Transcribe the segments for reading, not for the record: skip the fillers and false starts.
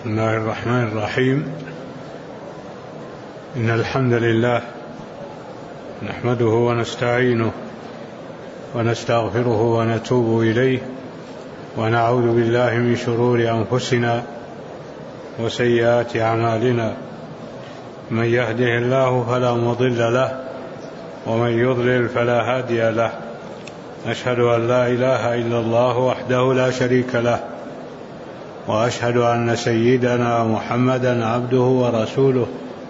بسم الله الرحمن الرحيم. إن الحمد لله نحمده ونستعينه ونستغفره ونتوب إليه ونعوذ بالله من شرور أنفسنا وسيئات أعمالنا. من يهده الله فلا مضل له ومن يضلل فلا هادي له. أشهد أن لا إله إلا الله وحده لا شريك له، وأشهد أن سيدنا محمدا عبده ورسوله،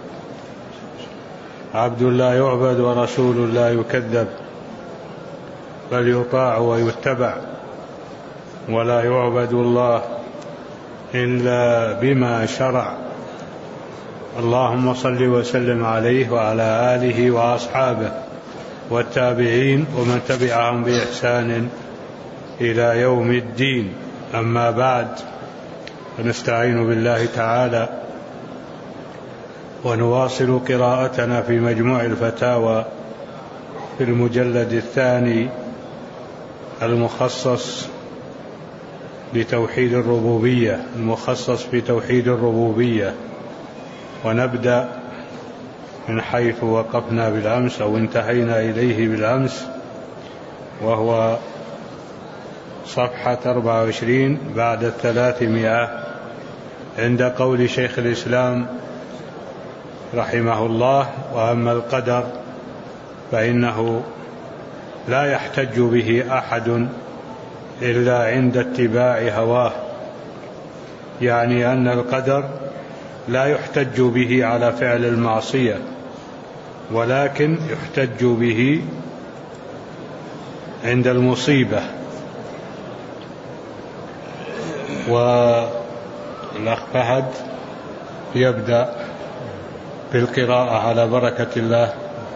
عبد لا يعبد ورسول لا يكذب، بل يطاع ويتبع، ولا يعبد الله إلا بما شرع. اللهم صل وسلم عليه وعلى آله وأصحابه والتابعين ومن تبعهم بإحسان إلى يوم الدين. أما بعد، فنستعين بالله تعالى ونواصل قراءتنا في مجموع الفتاوى في المجلد الثاني المخصص بتوحيد الربوبية، المخصص بتوحيد الربوبية. ونبدأ من حيث وقفنا بالأمس أو انتهينا إليه بالأمس، وهو صفحة 24 بعد 300 عند قول شيخ الإسلام رحمه الله: وأما القدر فإنه لا يحتج به أحد إلا عند اتباع هواه. يعني أن القدر لا يحتج به على فعل المعصية، ولكن يحتج به عند المصيبة. والأخ فهد يبدأ بالقراءة على بركة الله،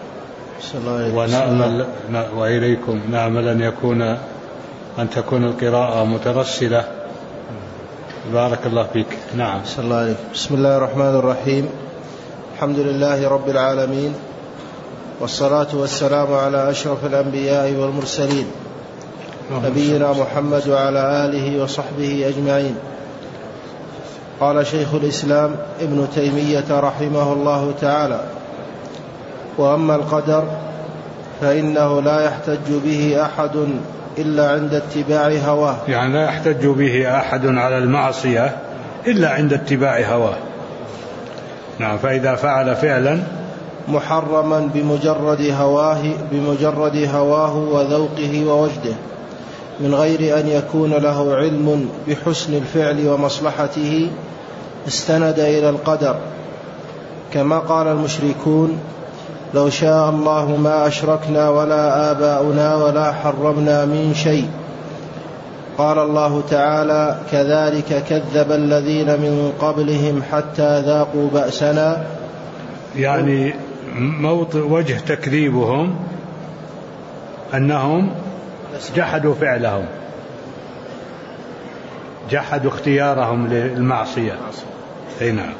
ونأمل وإليكم نأمل أن تكون القراءة مترسلة. بارك الله فيك. نعم. صلى الله عليك. بسم الله الرحمن الرحيم. الحمد لله رب العالمين، والصلاة والسلام على أشرف الأنبياء والمرسلين، نبينا محمد وعلى آله وصحبه أجمعين. قال شيخ الإسلام ابن تيمية رحمه الله تعالى: وأما القدر فإنه لا يحتج به أحد إلا عند اتباع هواه. يعني لا يحتج به أحد على المعصية إلا عند اتباع هواه. نعم. فإذا فعل فعلا محرما بمجرد هواه وذوقه ووجده من غير أن يكون له علم بحسن الفعل ومصلحته، استند إلى القدر، كما قال المشركون: لو شاء الله ما أشركنا ولا آباؤنا ولا حرمنا من شيء. قال الله تعالى: كذلك كذب الذين من قبلهم حتى ذاقوا بأسنا. يعني وجه تكذيبهم أنهم جحدوا فعلهم، جحدوا اختيارهم للمعصية. نعم.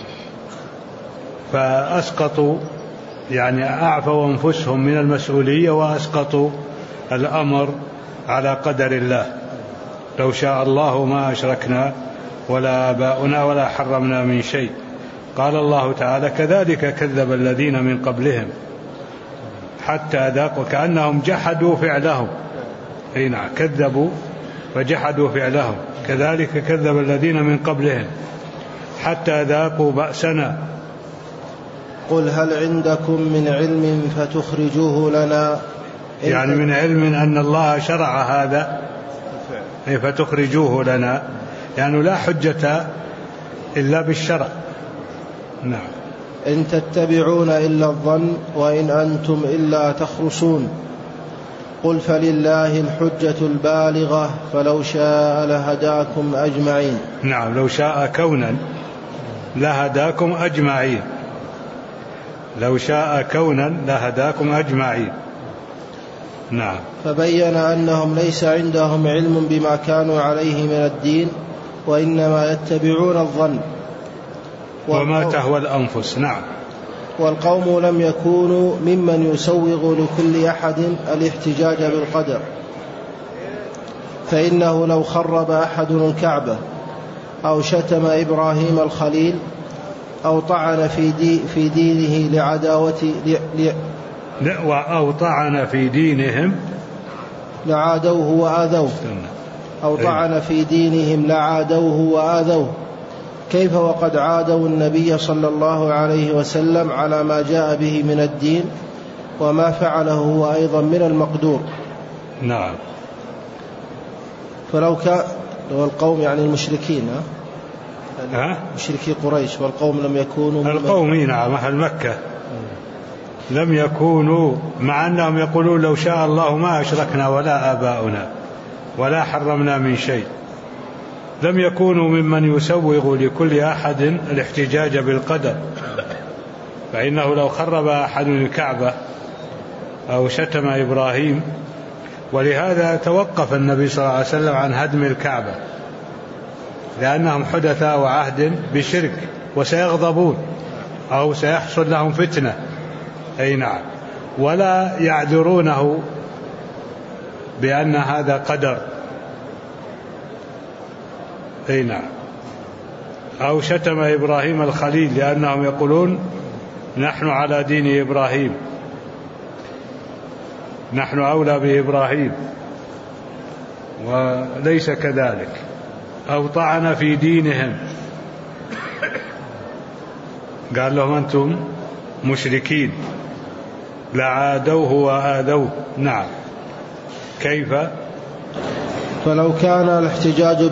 فأسقطوا، يعني أعفوا أنفسهم من المسؤولية وأسقطوا الأمر على قدر الله. لو شاء الله ما أشركنا ولا آباؤنا ولا حرمنا من شيء. قال الله تعالى: كذلك كذب الذين من قبلهم حتى ذاقوا، كأنهم جحدوا فعلهم. نعم. كذبوا فجحدوا فعلهم. كذلك كذب الذين من قبلهم حتى ذاقوا بأسنا. قل هل عندكم من علم فتخرجوه لنا. يعني من علم أن الله شرع هذا فتخرجوه لنا، يعني لا حجة إلا بالشرع. نعم. إن تتبعون إلا الظن وإن أنتم إلا تخرصون. قل فلله الحجة البالغة فلو شاء لهداكم أجمعين. نعم. لو شاء كونا لهداكم أجمعين. لو شاء كونا لهداكم أجمعين. نعم. فبين أنهم ليس عندهم علم بما كانوا عليه من الدين، وإنما يتبعون الظن وما تهوى الأنفس. نعم. والقوم لم يكونوا ممن يسوغ لكل أحد الاحتجاج بالقدر، فإنه لو خرب أحد الكعبة أو شتم إبراهيم الخليل أو طعن في دينه لعداوة أو طعن في دينهم لعادوه وآذوه أو طعن في دينهم لعادوه وآذوه، كيف وقد عادوا النبي صلى الله عليه وسلم على ما جاء به من الدين وما فعله هو أيضا من المقدور. نعم. فلو كان والقوم يعني المشركين مشركي قريش، والقوم لم يكونوا القوم نعم أهل مكة لم يكونوا، مع أنهم يقولون لو شاء الله ما أشركنا ولا آباؤنا ولا حرمنا من شيء، لم يكونوا ممن يسوغ لكل أحد الاحتجاج بالقدر، فإنه لو خرب أحد الكعبة أو شتم إبراهيم، ولهذا توقف النبي صلى الله عليه وسلم عن هدم الكعبة، لأنهم حدثاء وعهد بشرك وسيغضبون أو سيحصل لهم فتنة. أي نعم. ولا يعذرونه بأن هذا قدر. أي نعم. أو شتم إبراهيم الخليل، لأنهم يقولون نحن على دين إبراهيم، نحن أولى بإبراهيم، وليس كذلك. أو طعن في دينهم، قال لهم أنتم مشركين لعادوه وآذوه. نعم. كيف؟ فلو كان الاحتجاج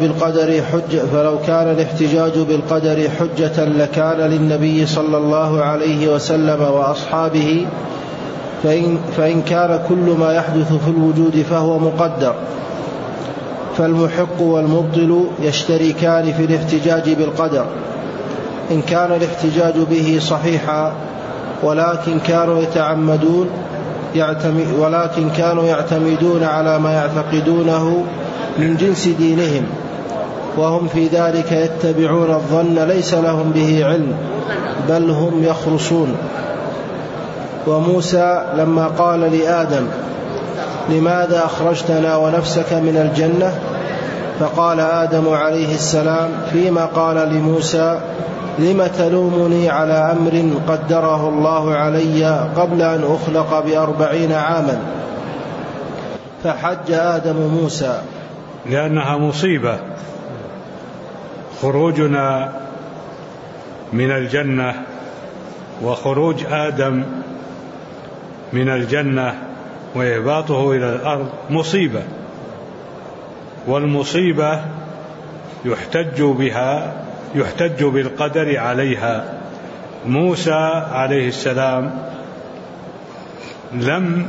بالقدر حجة لكان للنبي صلى الله عليه وسلم وأصحابه، فإن كان كل ما يحدث في الوجود فهو مقدر، فالمحق والمبطل يشتركان في الاحتجاج بالقدر، إن كان الاحتجاج به صحيحا، ولكن كانوا يعتمدون على ما يعتقدونه من جنس دينهم، وهم في ذلك يتبعون الظن ليس لهم به علم، بل هم يخرصون. وموسى لما قال لآدم لماذا أخرجتنا ونفسك من الجنة، فقال آدم عليه السلام فيما قال لموسى لم تلومني على أمر قدره الله علي قبل أن أخلق ب40 عاما، فحج آدم موسى، لأنها مصيبة خروجنا من الجنة وخروج آدم من الجنة وإهباطه إلى الأرض مصيبة، والمصيبة يحتج بالقدر عليها. موسى عليه السلام لم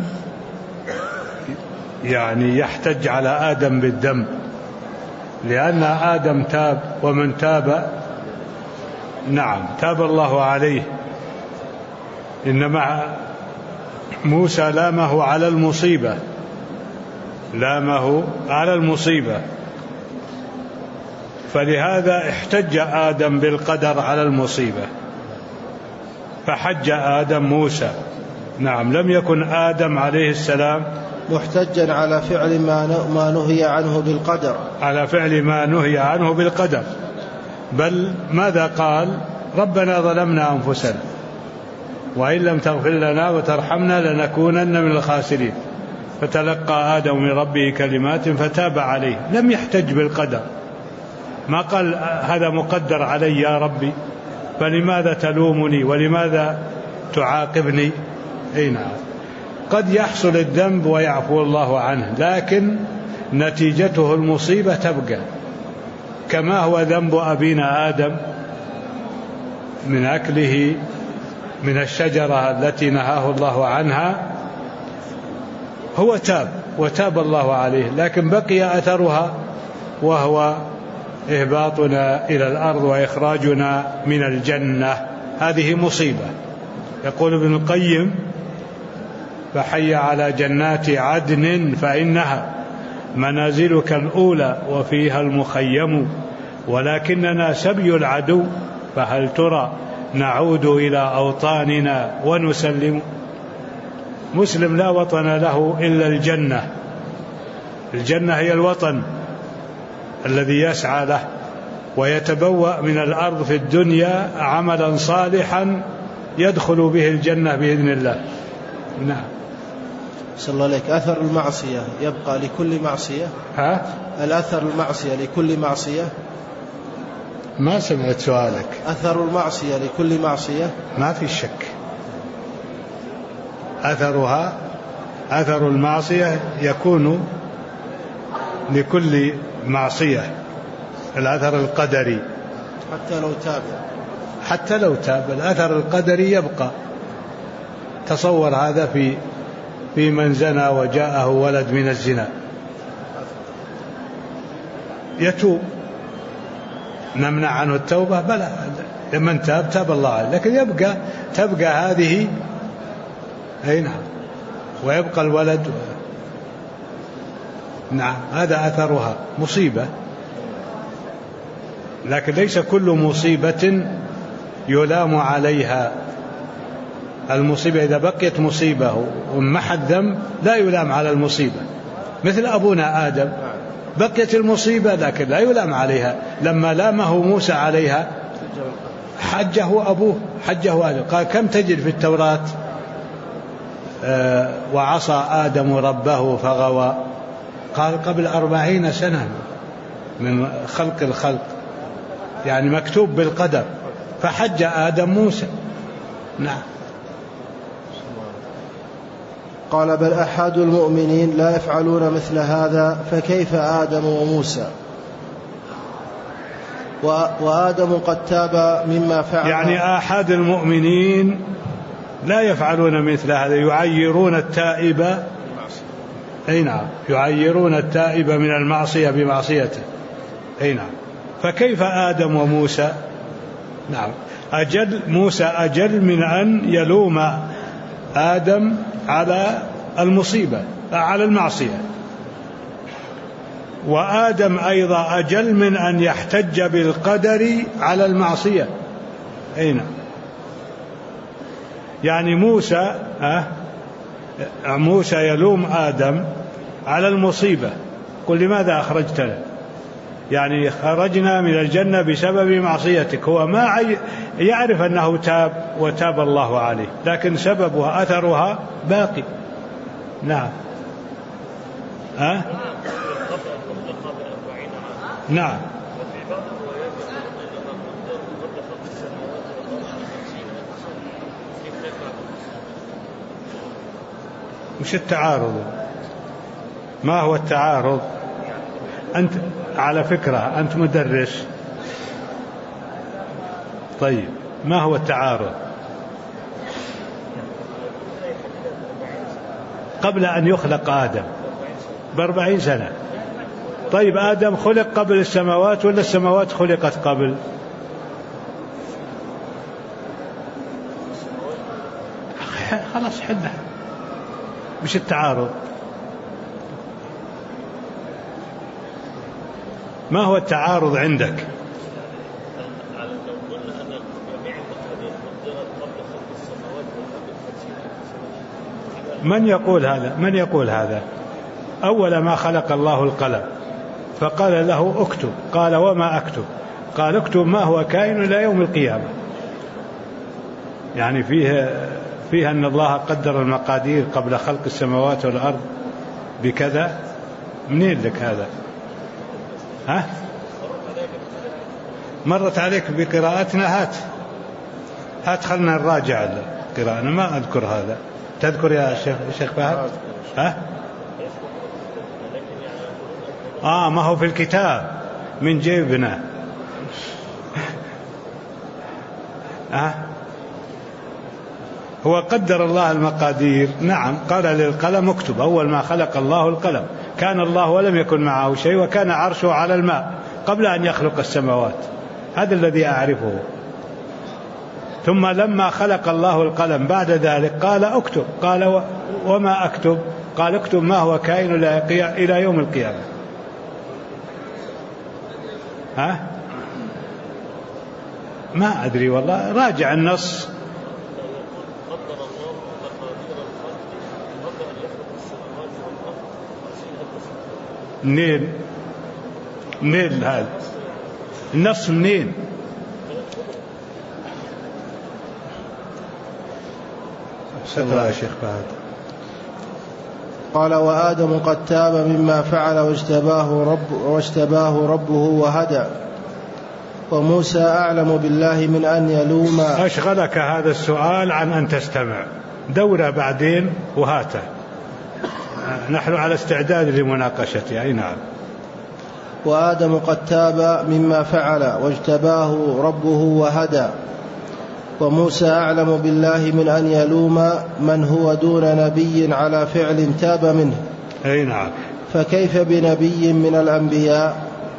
يحتج على آدم بالذنب، لأن آدم تاب، ومن تاب نعم تاب الله عليه، إنما موسى لامه على المصيبة، فلهذا احتج آدم بالقدر على المصيبة، فحج آدم موسى. نعم. لم يكن آدم عليه السلام محتجا على فعل ما نهي عنه بالقدر، بل ماذا قال؟ ربنا ظلمنا أنفسنا وإن لم تغفر لنا وترحمنا لنكونن من الخاسرين، فتلقى آدم من ربه كلمات فتاب عليه. لم يحتج بالقدر، ما قال هذا مقدر علي يا ربي فلماذا تلومني ولماذا تعاقبني. أي نعم. قد يحصل الذنب ويعفو الله عنه، لكن نتيجته المصيبة تبقى، كما هو ذنب أبينا آدم من أكله من الشجرة التي نهاه الله عنها، هو وتاب الله عليه، لكن بقي أثرها وهو إهباطنا إلى الأرض وإخراجنا من الجنة. هذه مصيبة. يقول ابن القيم فحي على جنات عدن فإنها منازلك الأولى وفيها المخيم، ولكننا سبي العدو فهل ترى نعود إلى أوطاننا ونسلم. مسلم لا وطن له إلا الجنة هي الوطن الذي يسعى له، ويتبوأ من الأرض في الدنيا عملا صالحا يدخل به الجنة بإذن الله. نعم. صلى الله عليك. أثر المعصية يبقى لكل معصية؟ الأثر المعصية لكل معصية؟ ما سمعت سؤالك. أثر المعصية لكل معصية؟ ما في شك، أثر المعصية يكون لكل معصية، الأثر القدري حتى لو تاب الأثر القدري يبقى. تصور هذا في من زنى وجاءه ولد من الزنا يتوب، نمنع عنه التوبة؟ بلى، لمن تاب الله عليه، لكن تبقى هذه أي نعم، ويبقى الولد. نعم، هذا أثرها مصيبة، لكن ليس كل مصيبة يلام عليها. المصيبة إذا بقيت مصيبة ومحى الذنب لا يلام على المصيبة، مثل أبونا آدم بقيت المصيبة لكن لا يلام عليها. لما لامه موسى عليها حجه أبوه، حجه آدم. قال كم تجد في التوراة وعصى آدم ربه فغوى؟ قال قبل 40 سنة من خلق الخلق، يعني مكتوب بالقدر، فحج آدم موسى. نعم. قال بل أحد المؤمنين لا يفعلون مثل هذا، فكيف آدم وموسى؟ وآدم قد تاب مما فعل. يعني أحد المؤمنين لا يفعلون مثل هذا، يعيرون التائب. أي نعم، يعيرون التائب من المعصية بمعصيته. أي نعم. فكيف آدم وموسى؟ نعم، موسى أجل من أن يلوم آدم على المصيبة، على المعصية، وآدم أيضا أجل من أن يحتج بالقدر على المعصية. أي نعم. يعني موسى يلوم آدم على المصيبة، قل لماذا أخرجتنا؟ يعني خرجنا من الجنة بسبب معصيتك. هو ما يعرف أنه تاب وتاب الله عليه، لكن سببها أثرها باقي. نعم. نعم. مش التعارض؟ ما هو التعارض؟ أنت على فكرة أنت مدرس، طيب ما هو التعارض؟ قبل أن يخلق آدم ب40 سنة. طيب آدم خلق قبل السماوات ولا السماوات خلقت قبل؟ خلاص حلها، مش التعارض. ما هو التعارض عندك؟ من يقول هذا؟ أول ما خلق الله القلم فقال له اكتب، قال وما أكتب؟ قال اكتب ما هو كائن إلى يوم القيامة. يعني فيها أن الله قدر المقادير قبل خلق السماوات والأرض بكذا. منين لك هذا؟ مرت عليك بقراءتنا؟ هات خلنا نراجع القراءة. أنا ما أذكر هذا. تذكر يا شيخ فهد؟ ما هو في الكتاب من جيبنا. هو قدر الله المقادير. نعم، قال للقلم اكتب. أول ما خلق الله القلم كان الله ولم يكن معه شيء، وكان عرشه على الماء قبل أن يخلق السماوات. هذا الذي أعرفه. ثم لما خلق الله القلم بعد ذلك قال اكتب، قال وما أكتب؟ قال اكتب ما هو كائن إلى يوم القيامة. ما أدري والله، راجع النص. نيل هذا النص منين؟ يا شيخ بعد قال وآدم قد تاب مما فعل واجتباه ربه وهدى وموسى أعلم بالله من أن يلوم. أشغلك هذا السؤال عن أن تستمع، دوره بعدين وهاته، نحن على استعداد لمناقشته. أي نعم. وآدم قد تاب مما فعل واجتباه ربه وهدى وموسى أعلم بالله من أن يلوم من هو دون نبي على فعل تاب منه. أي نعم. فكيف بنبي من الأنبياء؟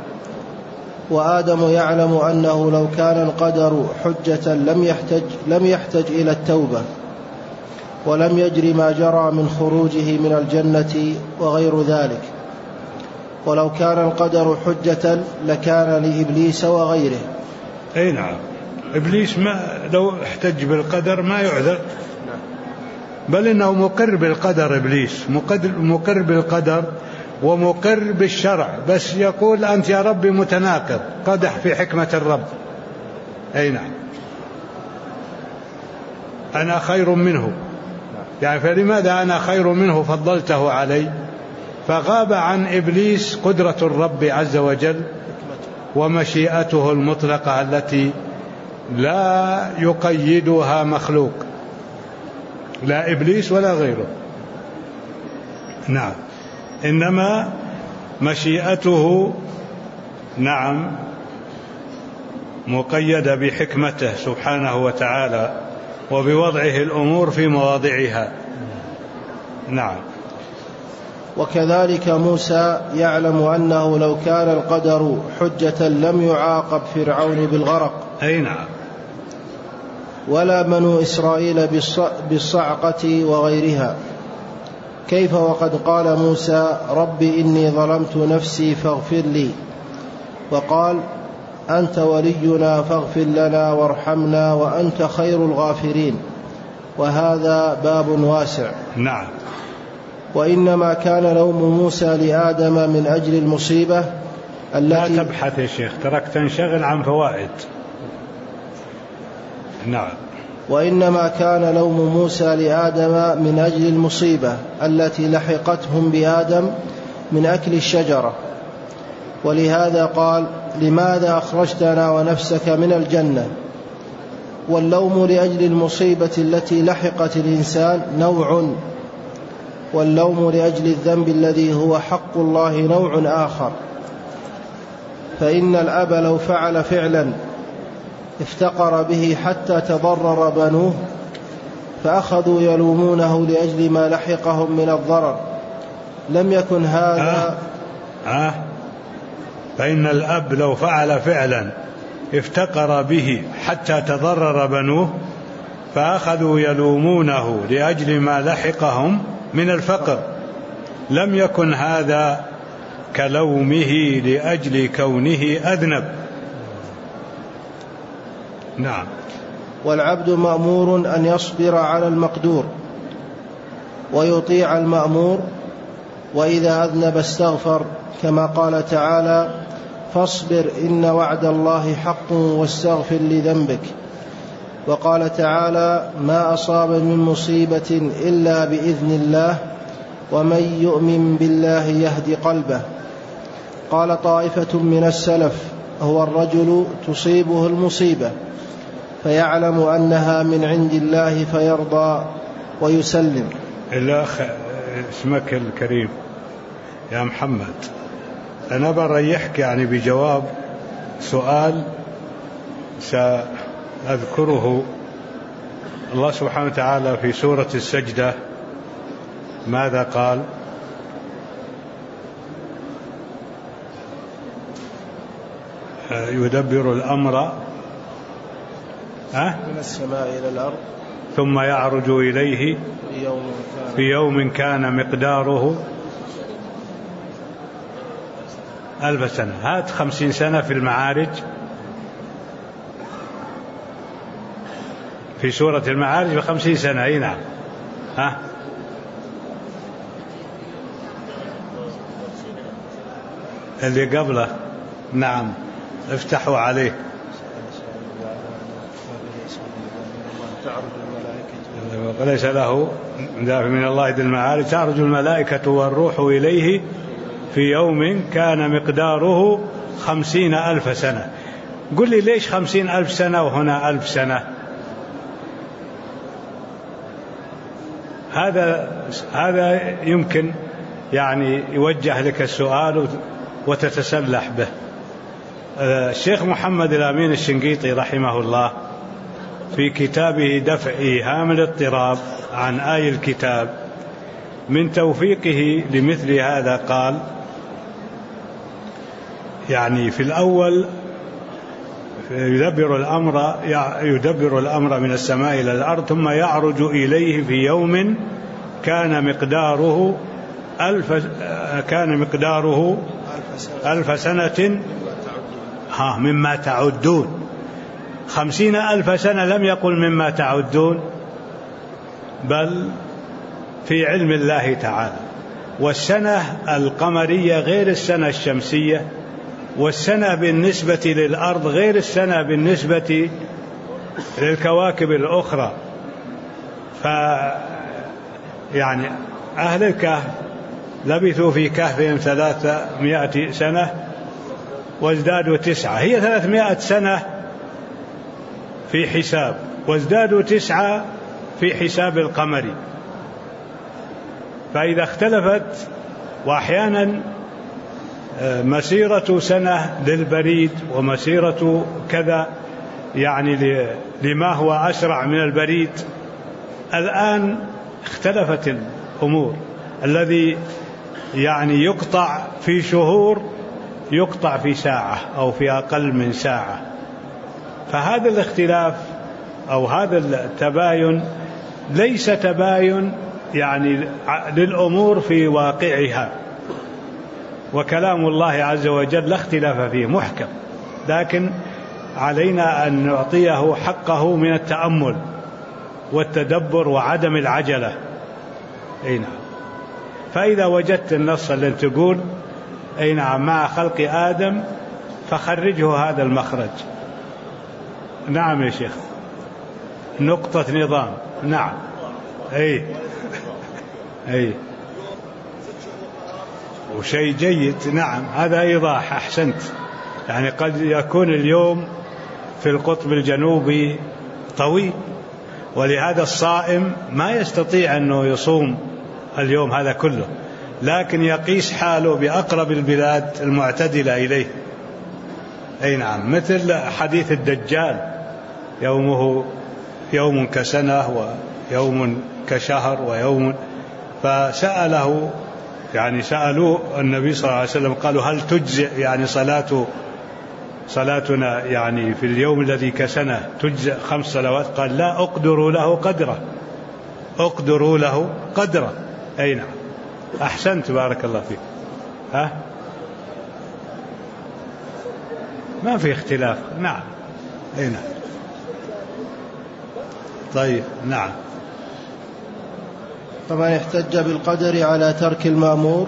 وآدم يعلم أنه لو كان القدر حجة لم يحتج إلى التوبة ولم يجري ما جرى من خروجه من الجنة وغير ذلك. ولو كان القدر حجة لكان لإبليس وغيره. أي نعم. إبليس ما لو احتج بالقدر ما يعذر، بل إنه مقر بالقدر. إبليس مقر بالقدر ومقر بالشرع، بس يقول أنت يا ربي متناقض، قدح في حكمة الرب. أي نعم. أنا خير منه، يعني فلماذا أنا خير منه فضلته علي؟ فغاب عن إبليس قدرة الرب عز وجل ومشيئته المطلقة التي لا يقيدها مخلوق، لا إبليس ولا غيره. نعم. إنما مشيئته نعم مقيدة بحكمته سبحانه وتعالى وبوضعه الأمور في مواضعها. نعم. وكذلك موسى يعلم أنه لو كان القدر حجة لم يعاقب فرعون بالغرق. أي نعم. ولا بنو إسرائيل بالصعقة وغيرها. كيف وقد قال موسى رب إني ظلمت نفسي فاغفر لي، وقال أنت ولينا فاغفر لنا وارحمنا وأنت خير الغافرين، وهذا باب واسع. نعم. وإنما كان لوم موسى لآدم من أجل المصيبة التي لا تبحث يا شيخ، ترك تنشغل عن فوائد. نعم. وإنما كان لوم موسى لآدم من أجل المصيبة التي لحقتهم بآدم من أكل الشجرة، ولهذا قال لماذا أخرجتنا ونفسك من الجنة. واللوم لأجل المصيبة التي لحقت الإنسان نوع، واللوم لأجل الذنب الذي هو حق الله نوع آخر. فإن الأب لو فعل فعلا افتقر به حتى تضرر بنوه فأخذوا يلومونه لأجل ما لحقهم من الضرر لم يكن هذا فإن الأب لو فعل فعلا افتقر به حتى تضرر بنوه فأخذوا يلومونه لأجل ما لحقهم من الفقر لم يكن هذا كلومه لأجل كونه أذنب. نعم. والعبد مأمور أن يصبر على المقدور ويطيع المأمور، وإذا أذنب استغفر، كما قال تعالى فاصبر إن وعد الله حق واستغفر لذنبك. وقال تعالى ما أصاب من مصيبة إلا بإذن الله ومن يؤمن بالله يهدي قلبه. قال طائفة من السلف هو الرجل تصيبه المصيبة فيعلم أنها من عند الله فيرضى ويسلم. الأخ اسمك الكريم يا محمد، أنا بريحك يعني بجواب سؤال سأذكره. الله سبحانه وتعالى في سورة السجدة ماذا قال؟ يدبر الأمر من السماء إلى الأرض ثم يعرج إليه في يوم كان مقداره 1000 سنة. هات 50 سنة في المعارج، في سورة المعارج 50 سنة. أي نعم. اللي قبله. نعم افتحوا عليه. وليس له دافع من الله ذي المعارج. تعرج الملائكة والروح إليه في يوم كان مقداره 50,000 سنة. قل لي ليش 50,000 سنة وهنا 1000 سنة؟ هذا يمكن يعني يوجه لك السؤال وتتسلح به. الشيخ محمد الأمين الشنقيطي رحمه الله في كتابه دفع إيهام الاضطراب عن آي الكتاب من توفيقه لمثل هذا قال يعني في الأول يدبر الأمر من السماء إلى الأرض ثم يعرج إليه في يوم كان مقداره 1000 سنة مما تعدون. 50,000 سنة لم يقل مما تعدون، بل في علم الله تعالى. والسنة القمرية غير السنة الشمسية، والسنة بالنسبة للأرض غير السنة بالنسبة للكواكب الأخرى. يعني أهل الكهف لبثوا في كهفهم 300 سنة وازدادوا 9، هي 300 سنة في حساب، وازدادوا 9 في حساب القمري. فإذا اختلفت، وأحيانا مسيرة سنة للبريد ومسيرة كذا يعني لما هو أسرع من البريد. الآن اختلفت الأمور، الذي يعني يقطع في شهور يقطع في ساعة أو في أقل من ساعة. فهذا الاختلاف أو هذا التباين ليس تباين يعني للأمور في واقعها، وكلام الله عز وجل لا اختلاف فيه محكم، لكن علينا أن نعطيه حقه من التأمل والتدبر وعدم العجلة. أي نعم. فإذا وجدت النص اللي تقول أي نعم مع خلق آدم فخرجه هذا المخرج. نعم يا شيخ، نقطة نظام. نعم. أي وشيء جيد. نعم، هذا إيضاح، أحسنت. يعني قد يكون اليوم في القطب الجنوبي طويل، ولهذا الصائم ما يستطيع أنه يصوم اليوم هذا كله، لكن يقيس حاله بأقرب البلاد المعتدلة إليه. أي نعم، مثل حديث الدجال، يومه يوم كسنة ويوم كشهر ويوم. فسأله يعني سألوا النبي صلى الله عليه وسلم قالوا هل تجزئ يعني صلاتنا يعني في اليوم الذي كسنة تجزئ 5 صلوات؟ قال لا، أقدروا له قدره. أي نعم، أحسنت، بارك الله فيك. ما في اختلاف. نعم. أي نعم. طيب. نعم. فمن احتج بالقدر على ترك المأمور.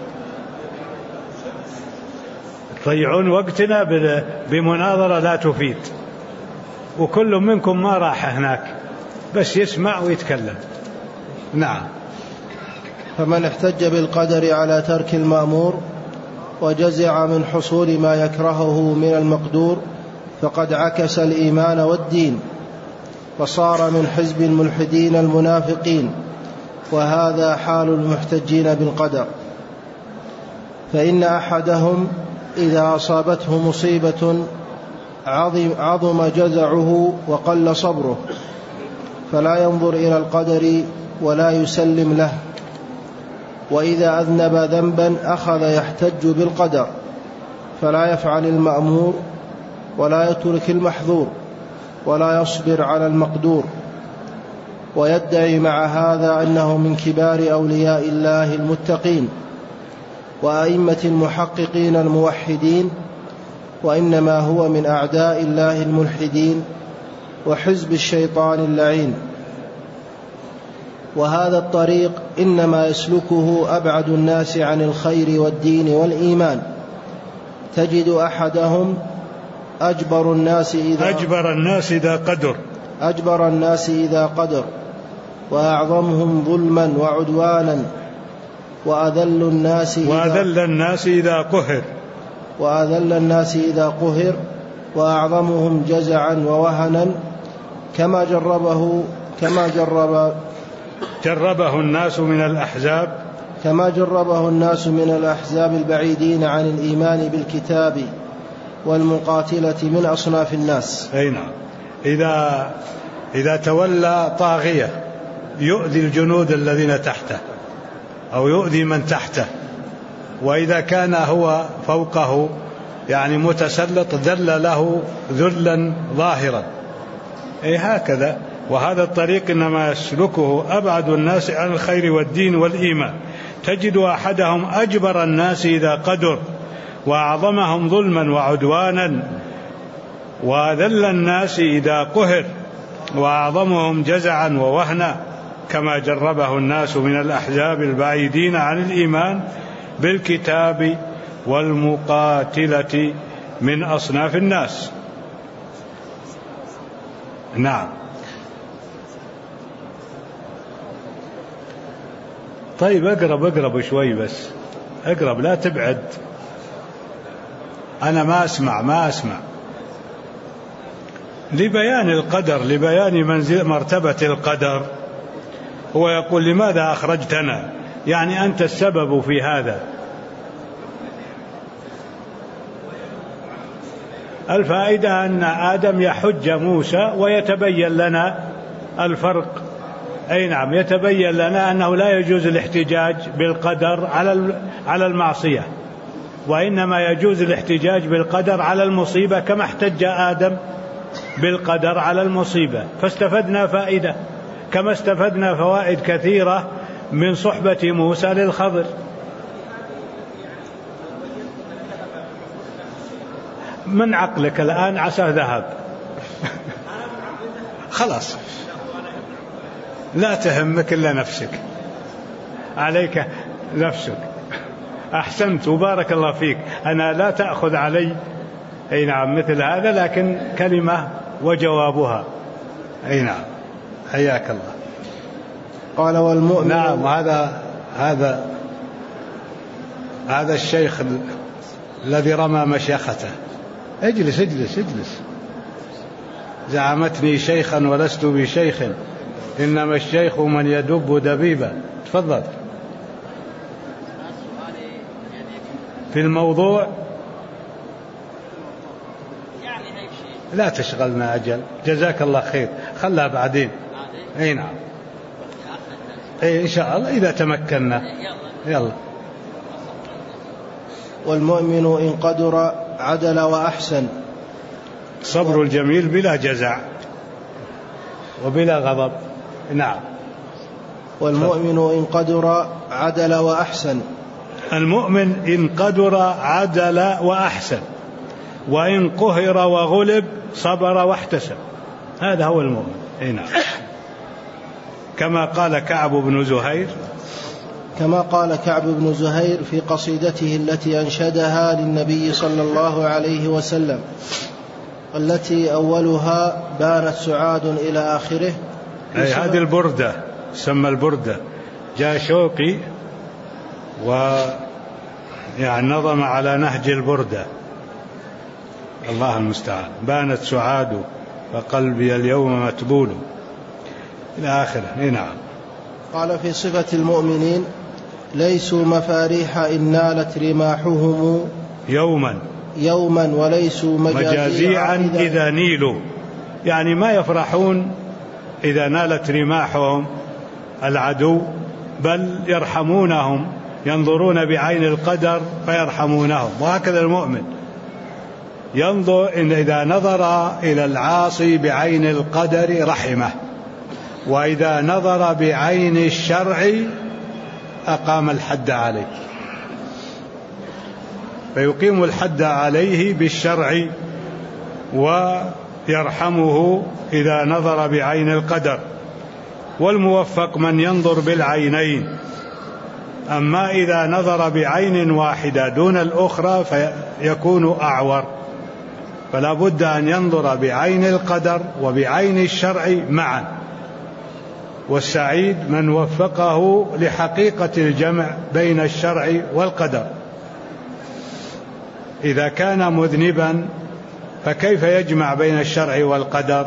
تضيعون وقتنا بمناظرة لا تفيد، وكل منكم ما راح هناك بس يسمع ويتكلم. نعم. فمن احتج بالقدر على ترك المأمور وجزع من حصول ما يكرهه من المقدور فقد عكس الإيمان والدين، فصار من حزب الملحدين المنافقين، وهذا حال المحتجين بالقدر. فإن أحدهم إذا أصابته مصيبة عظم جزعه وقل صبره، فلا ينظر إلى القدر ولا يسلم له. وإذا أذنب ذنبا أخذ يحتج بالقدر، فلا يفعل المأمور ولا يترك المحظور ولا يصبر على المقدور، ويدعي مع هذا أنه من كبار أولياء الله المتقين وأئمة المحققين الموحدين، وإنما هو من أعداء الله الملحدين وحزب الشيطان اللعين. وهذا الطريق إنما يسلكه أبعد الناس عن الخير والدين والإيمان. تجد أحدهم أجبر الناس إذا قدر وأعظمهم ظلما وعدوانا وأذل الناس إذا قهر وأعظمهم جزعا ووهنا كما جربه الناس من الأحزاب البعيدين عن الإيمان بالكتاب والمقاتلة من أصناف الناس. نعم. إذا تولى طاغية يؤذي الجنود الذين تحته أو يؤذي من تحته، وإذا كان هو فوقه يعني متسلط ذل له ذلا ظاهرا. هكذا، وهذا الطريق إنما يسلكه أبعد الناس عن الخير والدين والإيمان. تجد أحدهم أجبر الناس إذا قدر وأعظمهم ظلما وعدوانا وأذل الناس إذا قهر وأعظمهم جزعا ووهنا كما جربه الناس من الأحزاب البعيدين عن الإيمان بالكتاب والمقاتلة من أصناف الناس. نعم. طيب اقرب شوي بس، اقرب لا تبعد، أنا ما أسمع. لبيان القدر، لبيان مرتبة القدر. هو يقول لماذا أخرجتنا؟ يعني أنت السبب في هذا. الفائدة أن آدم يحج موسى ويتبين لنا الفرق. نعم، يتبين لنا أنه لا يجوز الاحتجاج بالقدر على المعصية، وإنما يجوز الاحتجاج بالقدر على المصيبة، كما احتج آدم بالقدر على المصيبة. فاستفدنا فائدة، كما استفدنا فوائد كثيرة من صحبة موسى للخضر. من عقلك الآن عسى ذهب. خلاص، لا تهمك إلا نفسك، عليك نفسك. أحسنت وبارك الله فيك. أنا لا تأخذ علي نعم مثل هذا، لكن كلمة وجوابها. نعم، حياك الله. قال والمؤمن. نعم، هذا الشيخ الذي رمى مشيخته. اجلس. زعمتني شيخا ولست بشيخ، إنما الشيخ من يدب دبيبا. تفضل في الموضوع. لا تشغلنا أجل، جزاك الله خير، خلها بعدين. نعم، إن شاء الله إذا تمكنا. يلا. والمؤمن إن قدر عدل وأحسن. صبر الجميل بلا جزع وبلا غضب. نعم. والمؤمن إن قدر عدل وأحسن. المؤمن إن قدر عدل وأحسن، وإن قهر وغلب صبر واحتسب. هذا هو المؤمن. نعم. كما قال كعب بن زهير في قصيدته التي أنشدها للنبي صلى الله عليه وسلم، التي أولها بانت سعاد إلى آخره. هذه البردة سمى البردة. جاء شوقي ويعني نظم على نهج البردة. الله المستعان. بانت سعاد فقلبي اليوم متبول إلى آخره. نعم. قال في صفة المؤمنين: ليسوا مفاريح إن نالت رماحهم يوما وليسوا مجازيعا إذا نيلوا. يعني ما يفرحون إذا نالت رماحهم العدو، بل يرحمونهم، ينظرون بعين القدر فيرحمونهم. وهكذا المؤمن ينظر، إن إذا نظر إلى العاصي بعين القدر رحمه، وإذا نظر بعين الشرع أقام الحد عليه، فيقيم الحد عليه بالشرع ويرحمه إذا نظر بعين القدر. والموفق من ينظر بالعينين. أما إذا نظر بعين واحدة دون الأخرى فيكون أعور. فلا بد أن ينظر بعين القدر وبعين الشرع معا. والسعيد من وفقه لحقيقة الجمع بين الشرع والقدر. إذا كان مذنبا فكيف يجمع بين الشرع والقدر؟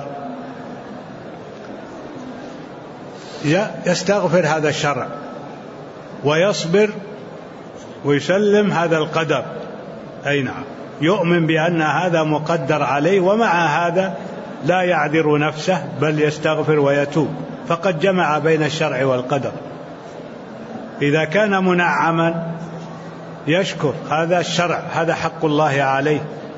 يستغفر هذا الشرع ويصبر ويسلم هذا القدر. أي نعم، يؤمن بأن هذا مقدر عليه، ومع هذا لا يعذر نفسه بل يستغفر ويتوب، فقد جمع بين الشرع والقدر. إذا كان منعما يشكر هذا الشرع، هذا حق الله عليه،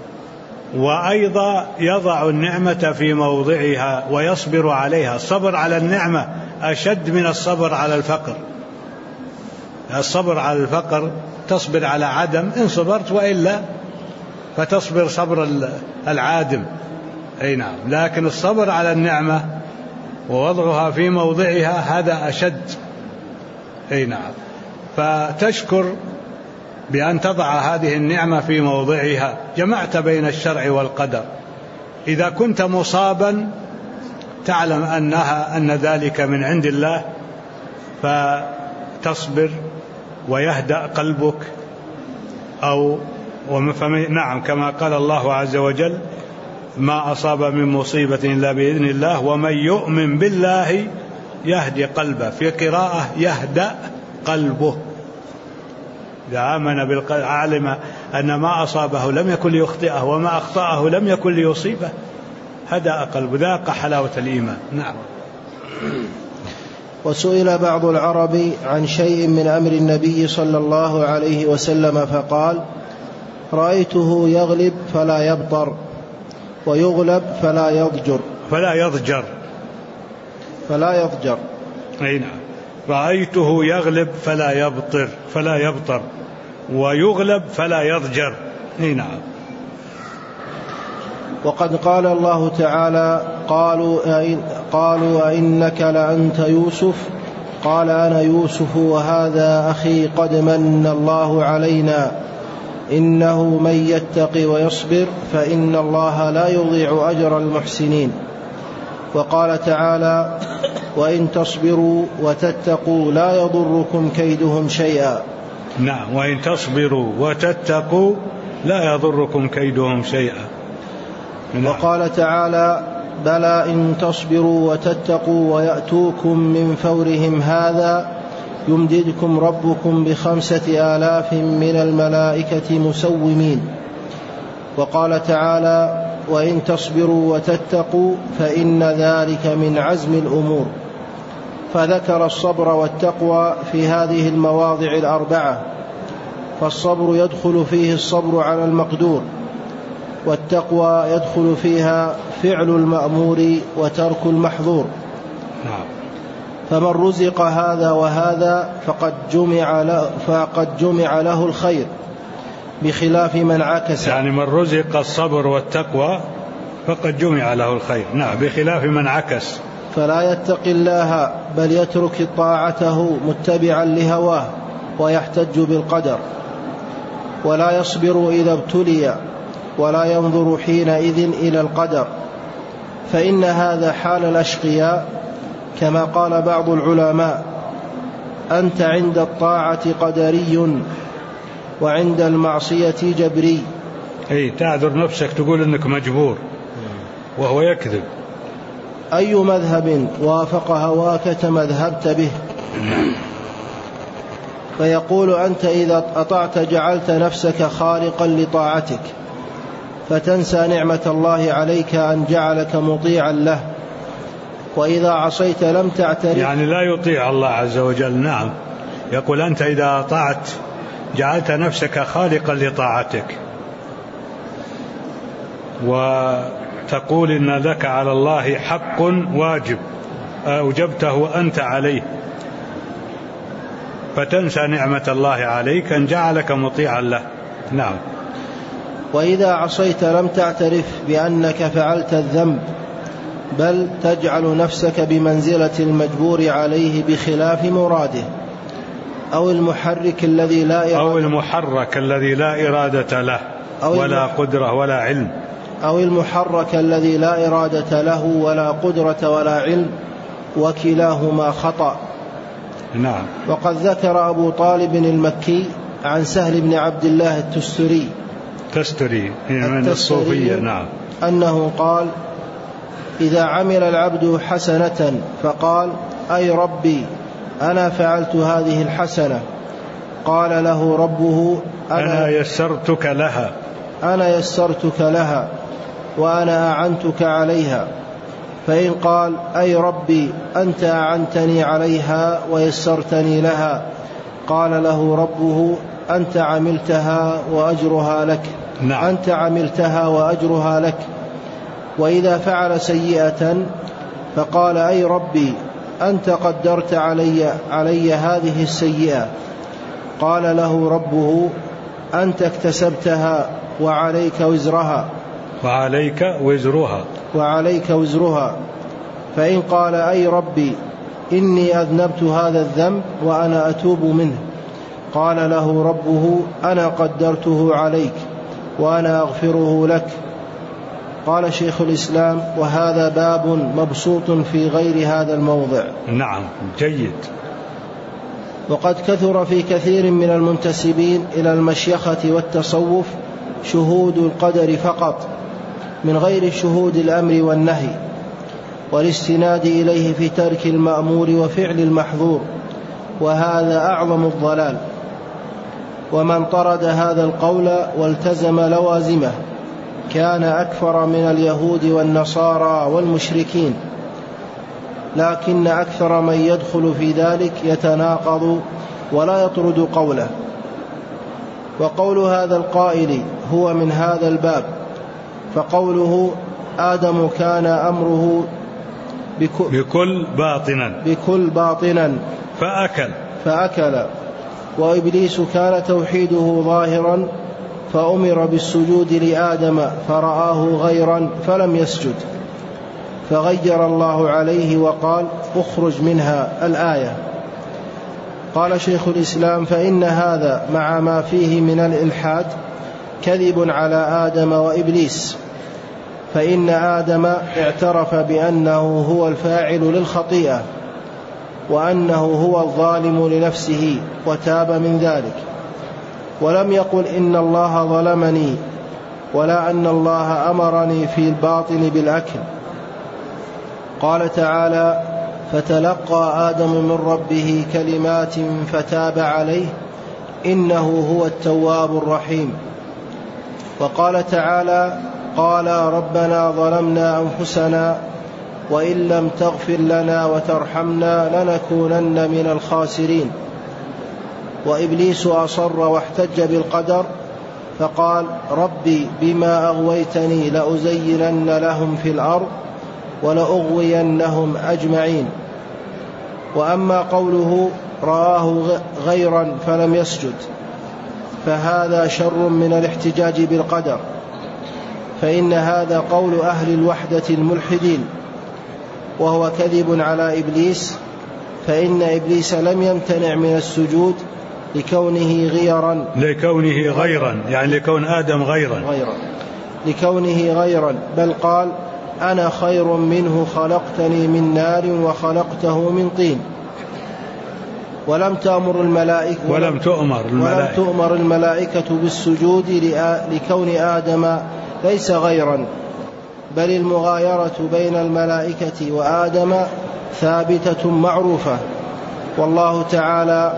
وأيضا يضع النعمة في موضعها ويصبر عليها. الصبر على النعمة أشد من الصبر على الفقر. الصبر على الفقر تصبر على عدم إن صبرت، وإلا فتصبر صبر العادم. أي نعم، لكن الصبر على النعمة ووضعها في موضعها هذا أشد. أي نعم، فتشكر بأن تضع هذه النعمة في موضعها، جمعت بين الشرع والقدر. إذا كنت مصابا تعلم أن ذلك من عند الله، فتصبر ويهدأ قلبك. نعم، كما قال الله عز وجل: ما أصاب من مصيبة إلا بإذن الله ومن يؤمن بالله يهدي قلبه. في قراءة يهدأ قلبه. إذا آمن بالقلب علم أن ما أصابه لم يكن ليخطئه وما أخطأه لم يكن ليصيبه، هدأ قلبه، ذاق حلاوة الإيمان. نعم. وسئل بعض العرب عن شيء من أمر النبي صلى الله عليه وسلم فقال: رأيته يغلب فلا يبطر ويغلب فلا يضجر. أي نعم، رأيته يغلب فلا يبطر ويغلب فلا يضجر. أي نعم. وقد قال الله تعالى: قالوا أئنك لأنت يوسف قال أنا يوسف وهذا أخي قد من الله علينا إنه من يتق ويصبر فإن الله لا يضيع أجر المحسنين. وقال تعالى: وإن تصبروا وتتقوا لا يضركم كيدهم شيئا. نعم، وإن تصبروا وتتقوا لا يضركم كيدهم شيئا. وقال تعالى: بلى إن تصبروا وتتقوا ويأتوكم من فورهم هذا يمددكم ربكم ب5,000 من الملائكة مسومين. وقال تعالى: وإن تصبروا وتتقوا فإن ذلك من عزم الأمور. فذكر الصبر والتقوى في هذه المواضع الأربعة. فالصبر يدخل فيه الصبر على المقدور، والتقوى يدخل فيها فعل المأمور وترك المحظور. فمن رزق هذا وهذا فقد جمع له الخير، بخلاف من عكس. يعني من رزق الصبر والتقوى فقد جمع له الخير. نعم، بخلاف من عكس فلا يتقي الله بل يترك طاعته متبعا لهواه ويحتج بالقدر، ولا يصبر إذا ابتلي ولا ينظر حينئذ إلى القدر، فإن هذا حال الأشقياء. كما قال بعض العلماء: أنت عند الطاعة قدري وعند المعصية جبري. أي تعذر نفسك، تقول إنك مجبور وهو يكذب. أي مذهب وافق هواك تمذهبت به. فيقول: أنت إذا أطعت جعلت نفسك خالقا لطاعتك، فتنسى نعمة الله عليك أن جعلك مطيعا له، وإذا عصيت لم تعترف. يعني لا يطيع الله عز وجل. نعم، يقول: أنت إذا أطعت جعلت نفسك خالقا لطاعتك، وتقول إن لك على الله حق واجب أوجبته أنت عليه، فتنسى نعمة الله عليك أن جعلك مطيعا له. نعم. وإذا عصيت لم تعترف بأنك فعلت الذنب، بل تجعل نفسك بمنزلة المجبور عليه بخلاف مراده، أو المحرك الذي لا إرادة له ولا قدرة ولا علم. أو المحرك الذي لا إرادة له ولا قدرة ولا علم، وكلاهما خطأ. نعم. وقد ذكر أبو طالب المكي عن سهل بن عبد الله التستري من الصوفية، نعم، أنه قال: إذا عمل العبد حسنة فقال: أي ربي أنا فعلت هذه الحسنة، قال له ربه: أنا يسرتك لها وأنا أعنتك عليها. فإن قال: أي ربي أنت أعنتني عليها ويسرتني لها، قال له ربه: أنت عملتها وأجرها لك. نعم. أنت عملتها وأجرها لك. وإذا فعل سيئة فقال: أي ربي أنت قدرت علي هذه السيئة، قال له ربه: أنت اكتسبتها وعليك وزرها. فإن قال: أي ربي إني أذنبت هذا الذنب وأنا أتوب منه، قال له ربه: أنا قدرته عليك وأنا أغفره لك. قال شيخ الإسلام: وهذا باب مبسوط في غير هذا الموضع. نعم، جيد. وقد كثر في كثير من المنتسبين إلى المشيخة والتصوف شهود القدر فقط من غير شهود الأمر والنهي، والاستناد إليه في ترك المأمور وفعل المحظور، وهذا أعظم الضلال. ومن طرد هذا القول والتزم لوازمه كان أكثر من اليهود والنصارى والمشركين، لكن أكثر من يدخل في ذلك يتناقض ولا يطرد قوله. وقول هذا القائل هو من هذا الباب، فقوله: آدم كان أمره بكل باطنا فأكل، وإبليس كان توحيده ظاهرا فأمر بالسجود لآدم فرآه غيرا فلم يسجد، فغير الله عليه وقال: اخرج منها، الآية. قال شيخ الإسلام: فإن هذا مع ما فيه من الإلحاد كذب على آدم وإبليس، فإن آدم اعترف بأنه هو الفاعل للخطيئة وأنه هو الظالم لنفسه وتاب من ذلك، ولم يقل إن الله ظلمني ولا أن الله أمرني في الباطن بالأكل. قال تعالى: فتلقى آدم من ربه كلمات فتاب عليه إنه هو التواب الرحيم. وقال تعالى: قال ربنا ظلمنا أنفسنا وإن لم تغفر لنا وترحمنا لنكونن من الخاسرين. وإبليس أصر واحتج بالقدر فقال: ربي بما أغويتني لأزينن لهم في الأرض ولأغوينهم أجمعين. وأما قوله رآه غيرا فلم يسجد فهذا شر من الاحتجاج بالقدر، فإن هذا قول أهل الوحدة الملحدين، وهو كذب على إبليس، فإن إبليس لم يمتنع من السجود لكونه غيرا يعني لكون آدم غيرا لكونه غيرا، بل قال: أنا خير منه خلقتني من نار وخلقته من طين. ولم تؤمر الملائكة بالسجود لكون آدم ليس غيرا، بل المغايرة بين الملائكة وآدم ثابتة معروفة. والله تعالى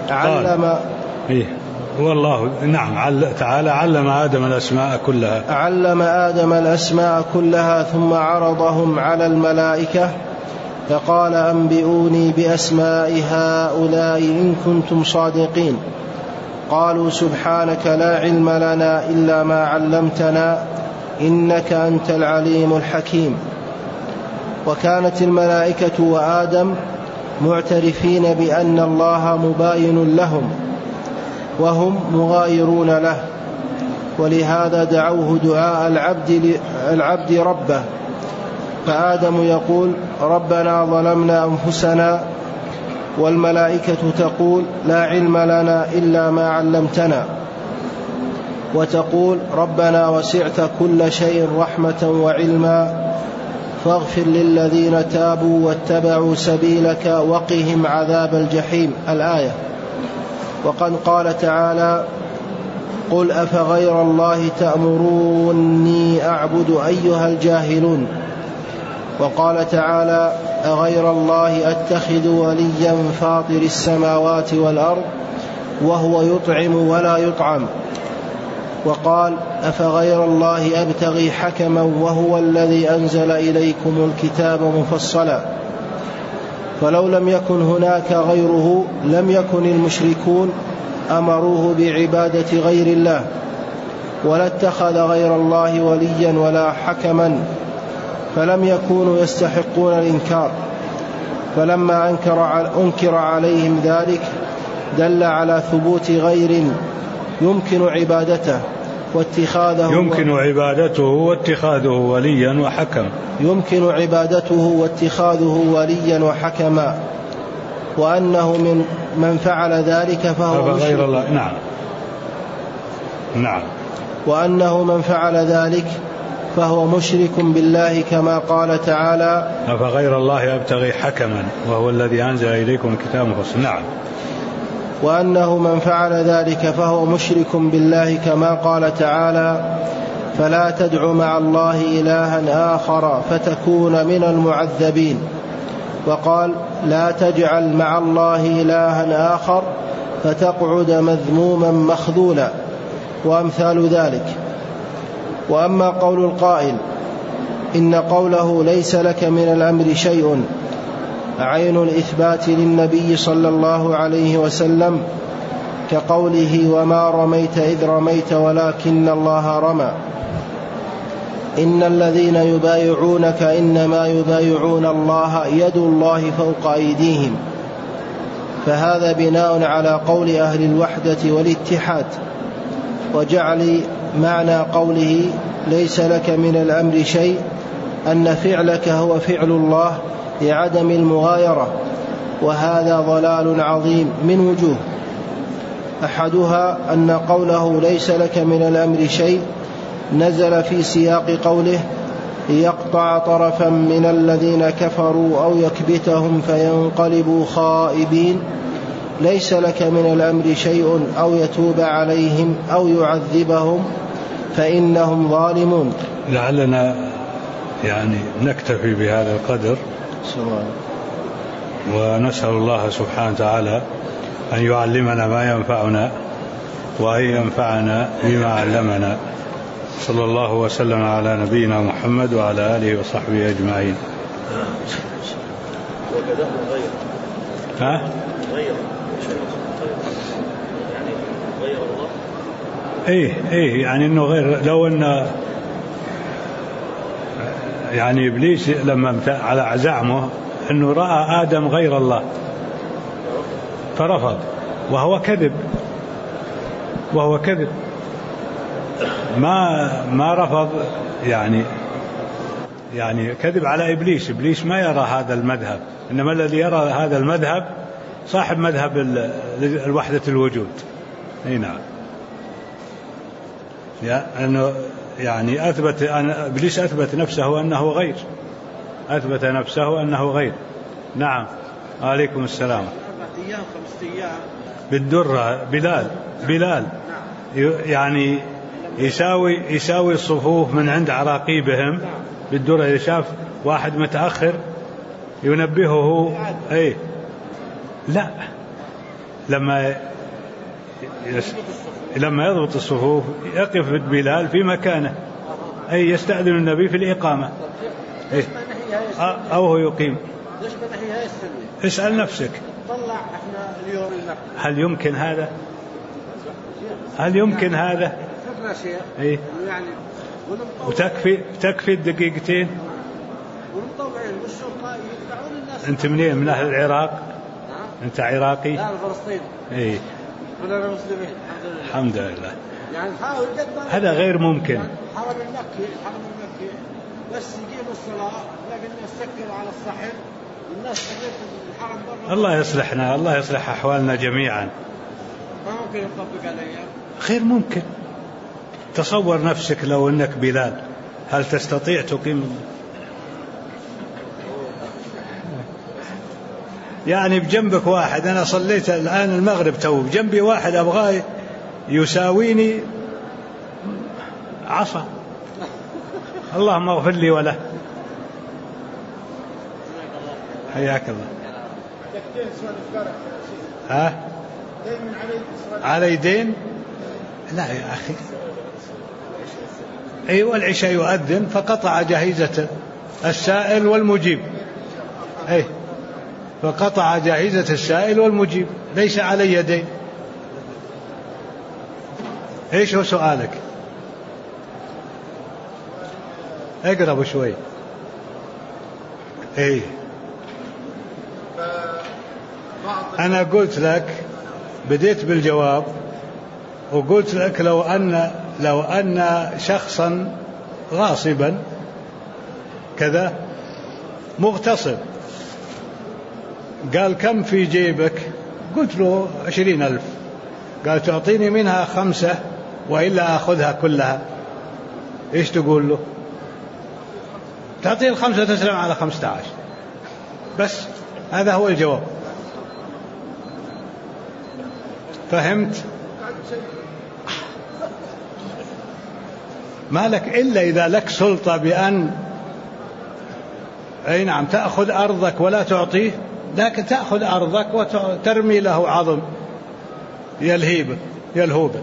تعالى علم آدم الأسماء كلها ثم عرضهم على الملائكة فقال: أنبئوني بأسماء هؤلاء إن كنتم صادقين. قالوا: سبحانك لا علم لنا إلا ما علمتنا إنك أنت العليم الحكيم. وكانت الملائكة وآدم معترفين بأن الله مباين لهم وهم مغايرون له، ولهذا دعوه دعاء العبد ربه. فآدم يقول: ربنا ظلمنا أنفسنا، والملائكة تقول: لا علم لنا إلا ما علمتنا. وتقول ربنا وسعت كل شيء رحمة وعلما فاغفر للذين تابوا واتبعوا سبيلك وقهم عذاب الجحيم. الآية. وقد قال تعالى قل أفغير الله تأمروني أعبد أيها الجاهلون. وقال تعالى أغير الله أتخذ وليا فاطر السماوات والأرض وهو يطعم ولا يطعم. وقال أفغير الله أبتغي حكما وهو الذي أنزل إليكم الكتاب مفصلا. فلو لم يكن هناك غيره لم يكن المشركون أمروه بعبادة غير الله ولا اتخذ غير الله وليا ولا حكما، فلم يكونوا يستحقون الإنكار. فلما أنكر عليهم ذلك دل على ثبوت غير يمكن عبادته واتخاذه وليا وحكما. يمكن عبادته واتخاذه وليا وحكما، وأنه من فعل ذلك فهو غير الله. نعم. وأنه من فعل ذلك فهو مشرك بالله كما قال تعالى أفغير الله أبتغي حكما وهو الذي أنزل إليكم الكتاب مفصلا. نعم. وأنه من فعل ذلك فهو مشرك بالله كما قال تعالى فلا تدع مع الله إلها آخر فتكون من المعذبين. وقال لا تجعل مع الله إلها آخر فتقعد مذموما مخذولا، وأمثال ذلك. وأما قول القائل إن قوله ليس لك من الأمر شيء عين الإثبات للنبي صلى الله عليه وسلم كقوله وما رميت إذ رميت ولكن الله رمى. إن الذين يبايعونك إنما يبايعون الله يد الله فوق أيديهم. فهذا بناء على قول أهل الوحدة والاتحاد. وجعل معنى قوله ليس لك من الأمر شيء أن فعلك هو فعل الله لعدم المغايرة، وهذا ضلال عظيم من وجوه. أحدها أن قوله ليس لك من الأمر شيء نزل في سياق قوله يقطع طرفا من الذين كفروا أو يكبتهم فينقلبوا خائبين. ليس لك من الأمر شيء أو يتوب عليهم أو يعذبهم فإنهم ظالمون. لعلنا نكتفي بهذا القدر، ونسأل الله سبحانه وتعالى أن يعلمنا ما ينفعنا وأن ينفعنا بما علمنا. صلى الله وسلم على نبينا محمد وعلى آله وصحبه أجمعين. غير إنه غير. لو أن إبليس لما على زعمه أنه رأى آدم غير الله فرفض، وهو كذب ما رفض، كذب على إبليس. إبليس ما يرى هذا المذهب، إنما الذي يرى هذا المذهب صاحب مذهب الوحدة الوجود. نعم. أنه أثبت أن إبليس أثبت نفسه أنه غير. نعم. عليكم السلام. 4 أيام 5 أيام بالدرة. بلال يساوي الصفوف من عند عراقيبهم بالدرة. إذا شاف واحد متأخر ينبهه. لا، لما يضبط الصفوف يقف بلال في مكانه، يستأذن النبي في الإقامة أو هو يقيم. اسأل نفسك هل يمكن هذا؟ وتكفي الدقيقتين. أنت منين؟ من أهل العراق؟ أنت عراقي؟ لا، فلسطين. من المسلمين الحمد لله. هذا غير ممكن. الحرم المكي بس يجيبوا الصلاة لكن يستكبر على الصحن الناس في الحرم برا. الله يصلح أحوالنا جميعا. ما ممكن يطبق عليها. غير ممكن. تصور نفسك لو أنك بلال، هل تستطيع تقيم؟ يعني بجنبك واحد، أنا صليت الآن المغرب تو، بجنبي واحد أبغاه يساويني عصا، اللهم اغفر لي وله. حياك الله. ها؟ علي دين؟ لا يا أخي. أيوة العشاء يؤذن فقطع جاهزة السائل والمجيب. أي فقطع جاهزة السائل والمجيب، ليس علي دين. ايش هو سؤالك؟ اقرب شوي. ايه انا قلت لك، بديت بالجواب وقلت لك لو ان شخصا غاصبا كذا مغتصب قال كم في جيبك؟ قلت له 20,000. قال تعطيني منها 5 وإلا أخذها كلها. إيش تقول له؟ تعطيه 5 تسلم على 15. بس هذا هو الجواب. فهمت؟ ما لك إلا إذا لك سلطة بأن أي نعم تأخذ أرضك ولا تعطيه، لكن تأخذ أرضك وترمي له عظم يلهوبه،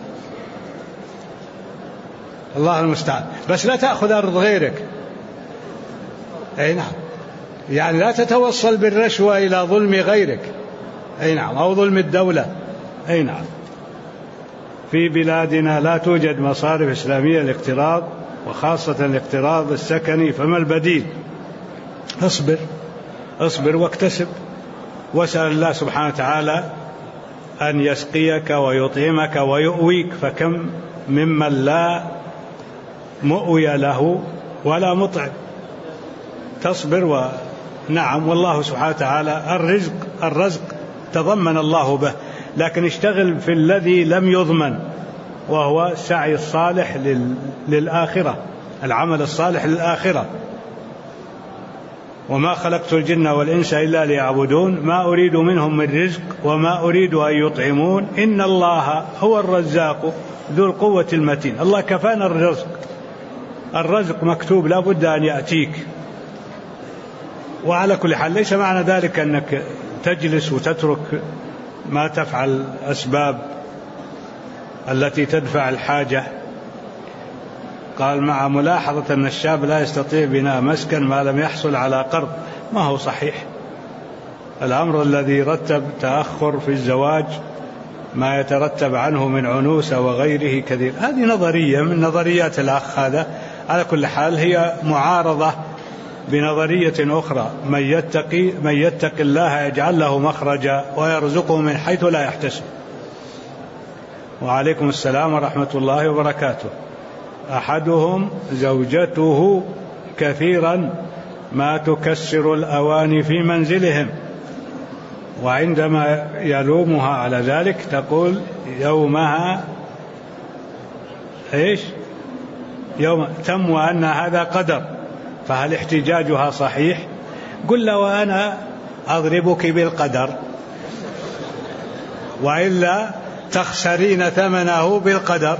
الله المستعان. بس لا تأخذ أرض غيرك. أي نعم، يعني لا تتوصل بالرشوة إلى ظلم غيرك. أي نعم، أو ظلم الدولة. أي نعم. في بلادنا لا توجد مصارف إسلامية للاقتراض، وخاصة الاقتراض السكني، فما البديل؟ اصبر واكتسب، واسأل الله سبحانه وتعالى أن يسقيك ويطعمك ويؤويك، فكم ممن لا مؤوي له ولا مطعم. تصبر ونعم، والله سبحانه وتعالى الرزق تضمن الله به، لكن اشتغل في الذي لم يضمن، وهو السعي الصالح للآخرة، العمل الصالح للآخرة. وما خلقت الجن والإنس إلا ليعبدون ما أريد منهم من رزق وما أريد أن يطعمون إن الله هو الرزاق ذو القوة المتين. الله كفانا الرزق مكتوب لا بد أن يأتيك. وعلى كل حال ليس معنى ذلك أنك تجلس وتترك ما تفعل أسباب التي تدفع الحاجة. قال مع ملاحظة أن الشاب لا يستطيع بناء مسكن ما لم يحصل على قرض. ما هو صحيح. الأمر الذي رتب تأخر في الزواج ما يترتب عنه من عنوسة وغيره كثير. هذه نظرية من نظريات الأخ هذا. على كل حال هي معارضة بنظرية أخرى، من يتق الله يجعل له مخرجا ويرزقه من حيث لا يحتسب. وعليكم السلام ورحمة الله وبركاته. أحدهم زوجته كثيرا ما تكسر الأواني في منزلهم، وعندما يلومها على ذلك تقول يومها إيش؟ يوم تم وأن هذا قدر، فهل احتجاجها صحيح؟ قل له وأنا أضربك بالقدر، وإلا تخسرين ثمنه بالقدر.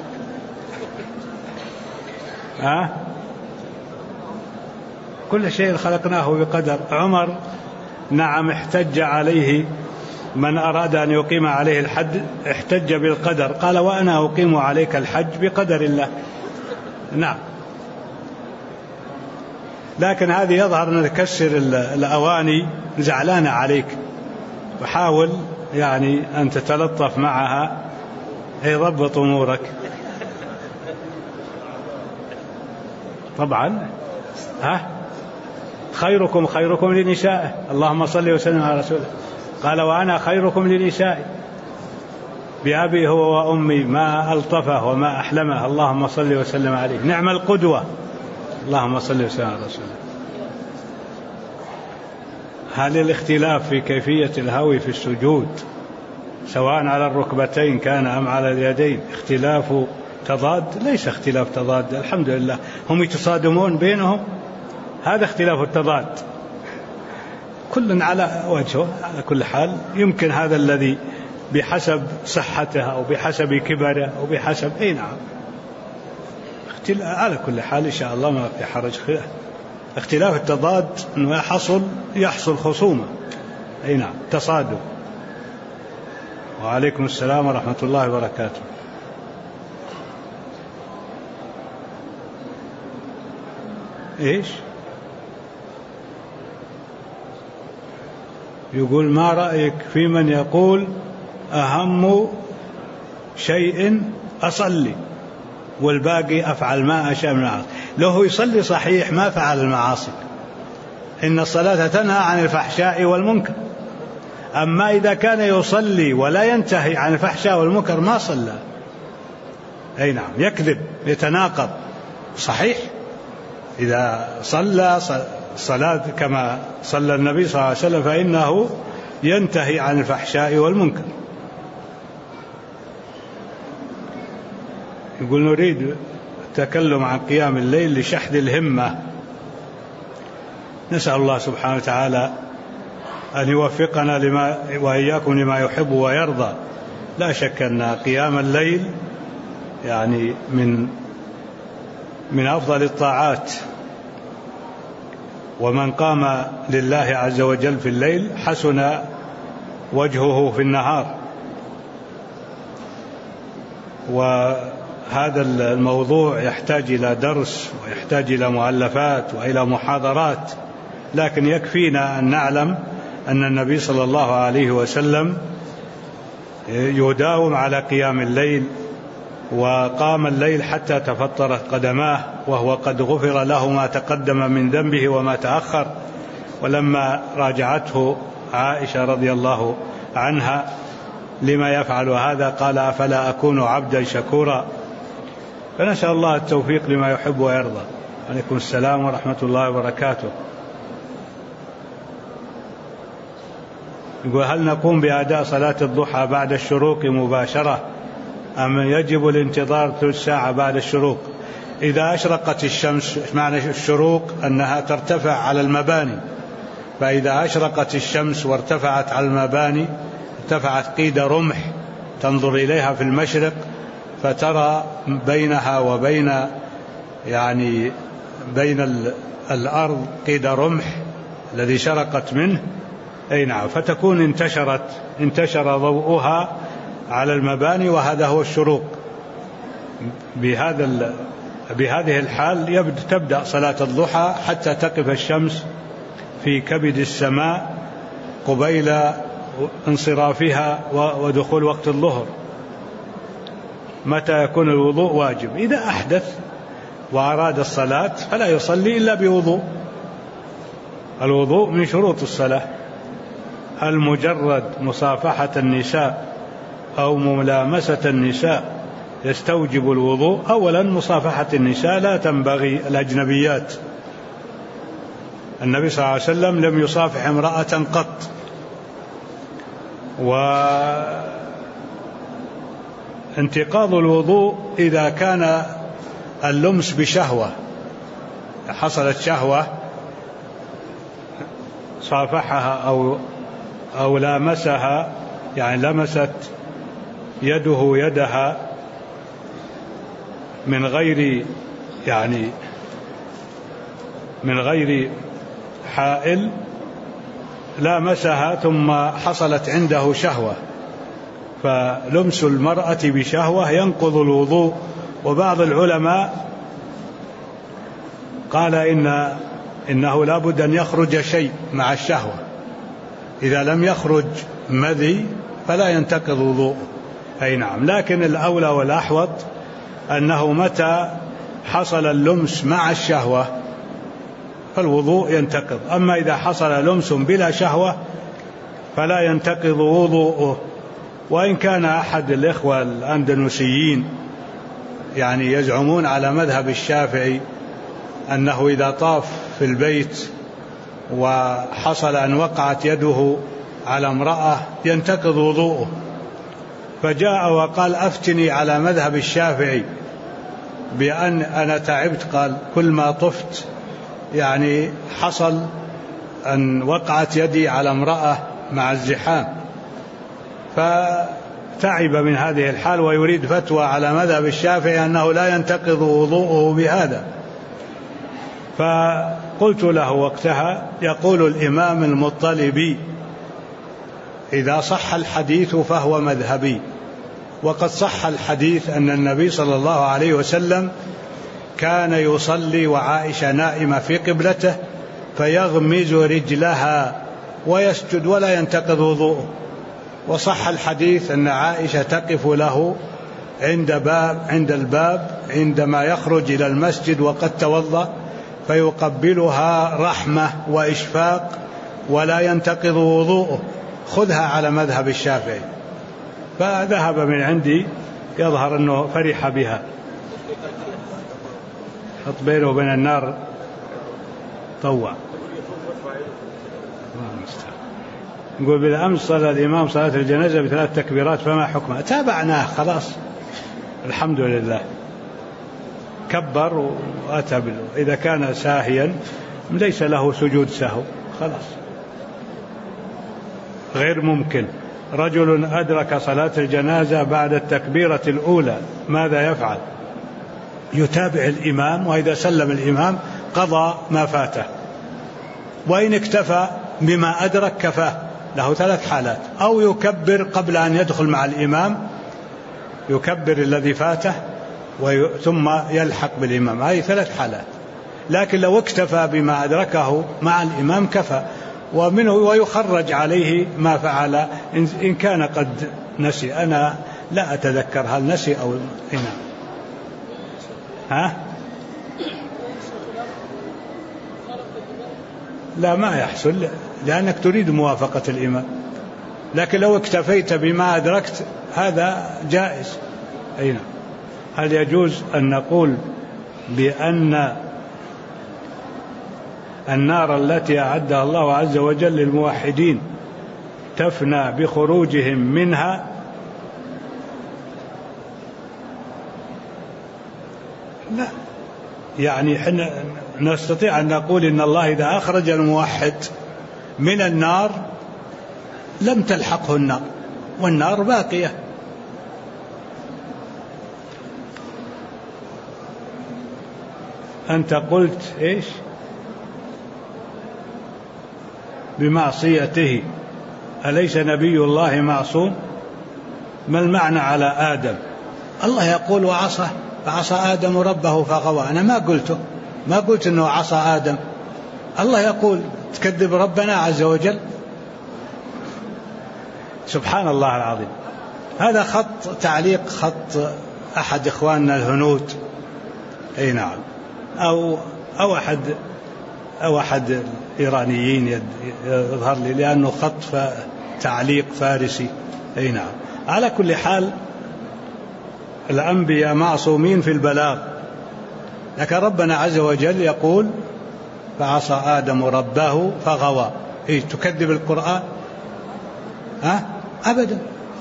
كل شيء خلقناه بقدر. عمر نعم احتج عليه من أراد أن يقيم عليه الحد، احتج بالقدر، قال وأنا أقيم عليك الحج بقدر الله. نعم. لكن هذه يظهر أن تكسر الأواني زعلانة عليك، وحاول يعني أن تتلطف معها. ضبط أمورك. طبعا خيركم لنسائه. اللهم صل وسلم على رسوله. قال وأنا خيركم لنسائي بأبي هو وأمي، ما ألطفه وما أحلمه. اللهم صل وسلم عليه. نعم القدوة. اللهم صل وسلم على رسوله. هل الاختلاف في كيفية الهوي في السجود سواء على الركبتين كان أم على اليدين اختلاف تضاد؟ ليس اختلاف تضاد، الحمد لله هم يتصادمون بينهم، هذا اختلاف التضاد، كل على وجهه. على كل حال يمكن هذا الذي بحسب صحته أو بحسب كبره أو بحسب نعم على كل حال إن شاء الله ما في حرج. اختلاف التضاد أنه يحصل خصومة، نعم تصادم. وعليكم السلام ورحمة الله وبركاته. إيش يقول؟ ما رأيك في من يقول أهم شيء أصلي والباقي أفعل ما أشاء من المعاصي؟ له يصلي صحيح ما فعل المعاصي، إن الصلاة تنهى عن الفحشاء والمنكر. أما إذا كان يصلي ولا ينتهي عن الفحشاء والمنكر ما صلى، نعم يكذب يتناقض. صحيح إذا صلى صلاة كما صلى النبي صلى الله عليه وسلم فإنه ينتهي عن الفحشاء والمنكر. يقول نريد التكلم عن قيام الليل لشحذ الهمة، نسأل الله سبحانه وتعالى أن يوفقنا وإياكم لما يحب ويرضى. لا شك أن قيام الليل يعني من أفضل الطاعات، ومن قام لله عز وجل في الليل حسن وجهه في النهار. وهذا الموضوع يحتاج إلى درس ويحتاج إلى مؤلفات وإلى محاضرات، لكن يكفينا أن نعلم أن النبي صلى الله عليه وسلم يداوم على قيام الليل، وقام الليل حتى تفطرت قدماه، وهو قد غفر له ما تقدم من ذنبه وما تأخر. ولما راجعته عائشة رضي الله عنها لما يفعل هذا قال أفلا أكون عبدا شكورا. فنسأل الله التوفيق لما يحب ويرضى. عليكم السلام ورحمة الله وبركاته. يقول هل نقوم بأداء صلاة الضحى بعد الشروق مباشرة أم يجب الانتظار ثلث ساعة بعد الشروق؟ إذا أشرقت الشمس، معنى الشروق أنها ترتفع على المباني، فإذا أشرقت الشمس وارتفعت على المباني ارتفعت قيد رمح تنظر إليها في المشرق، فترى بينها وبين بين الأرض قيد رمح الذي شرقت منه، نعم، فتكون انتشر ضوءها على المباني، وهذا هو الشروق. بهذه الحال تبدأ صلاة الضحى حتى تقف الشمس في كبد السماء قبيل انصرافها ودخول وقت الظهر. متى يكون الوضوء واجب؟ إذا أحدث وأراد الصلاة فلا يصلي إلا بوضوء. الوضوء من شروط الصلاة. هل مجرد مصافحة النساء أو ملامسة النساء يستوجب الوضوء؟ أولا مصافحة النساء لا تنبغي الأجنبيات، النبي صلى الله عليه وسلم لم يصافح امرأة قط. وانتقاض الوضوء إذا كان اللمس بشهوة، حصلت شهوة صافحها أو لامسها، يعني لمست يده يدها من غير حائل، لامسها ثم حصلت عنده شهوة، فلمس المرأة بشهوة ينقض الوضوء. وبعض العلماء قال إنه لا بد أن يخرج شيء مع الشهوة، إذا لم يخرج مذي فلا ينتقض وضوء. نعم، لكن الأولى والأحوط أنه متى حصل اللمس مع الشهوة فالوضوء ينتقض. أما إذا حصل لمس بلا شهوة فلا ينتقض وضوءه. وإن كان أحد الإخوة الأندونيسيين يزعمون على مذهب الشافعي أنه إذا طاف في البيت وحصل أن وقعت يده على امرأة ينتقض وضوءه، فجاء وقال أفتني على مذهب الشافعي بأن أنا تعبت، قال كل ما طفت يعني حصل أن وقعت يدي على امرأة مع الزحام، فتعب من هذه الحال ويريد فتوى على مذهب الشافعي أنه لا ينتقض وضوءه بهذا. فقلت له وقتها: يقول الإمام المطلبي: إذا صح الحديث فهو مذهبي. وقد صح الحديث أن النبي صلى الله عليه وسلم كان يصلي وعائشة نائمة في قبلته فيغمز رجلها ويسجد ولا ينتقض وضوءه. وصح الحديث أن عائشة تقف له عند الباب عندما يخرج إلى المسجد وقد توضأ فيقبلها رحمة وإشفاق ولا ينتقض وضوءه. خذها على مذهب الشافعي. فذهب من عندي، يظهر أنه فرح بها. حط بينه وبين النار طوع. نقول: بالأمس صلى الإمام صلاة الجنازة ب3 تكبيرات فما حكمه؟ تابعناه خلاص الحمد لله، كبر وأتى إذا كان ساهيا ليس له سجود سهو، خلاص غير ممكن. رجل أدرك صلاة الجنازة بعد التكبيرة الأولى ماذا يفعل؟ يتابع الإمام، وإذا سلم الإمام قضى ما فاته، وإن اكتفى بما أدرك كفاه. له 3 حالات: أو يكبر قبل أن يدخل مع الإمام، يكبر الذي فاته ثم يلحق بالإمام، هذه 3 حالات. لكن لو اكتفى بما أدركه مع الإمام كفى، ومنه ويخرج عليه ما فعل إن كان قد نسي. أنا لا أتذكر هل نسي أو هنا. لا، ما يحصل، لأنك تريد موافقة الإمام. لكن لو اكتفيت بما أدركت هذا جائز. أين هل يجوز أن نقول بأن النار التي أعدها الله عز وجل للموحدين تفنى بخروجهم منها؟ لا، يعني حنا نستطيع أن نقول إن الله إذا أخرج الموحد من النار لم تلحقه النار، والنار باقية. أنت قلت إيش؟ بمعصيته، أليس نبي الله معصوم؟ ما المعنى على آدم؟ الله يقول: وعصى فعصى آدم ربه فغوى. أنا ما قلت أنه عصى آدم. الله يقول: تكذب ربنا عز وجل. سبحان الله العظيم. هذا خط تعليق، خط أحد إخواننا الهنود، أي نعم، أو أحد الإيرانيين يظهر لي، لأنه خط تعليق فارسي. أي نعم. على كل حال الأنبياء معصومين في البلاغ، لكن ربنا عز وجل يقول: فعصى آدم ربه فغوى. إيه، تكذب القرآن؟ أبدا.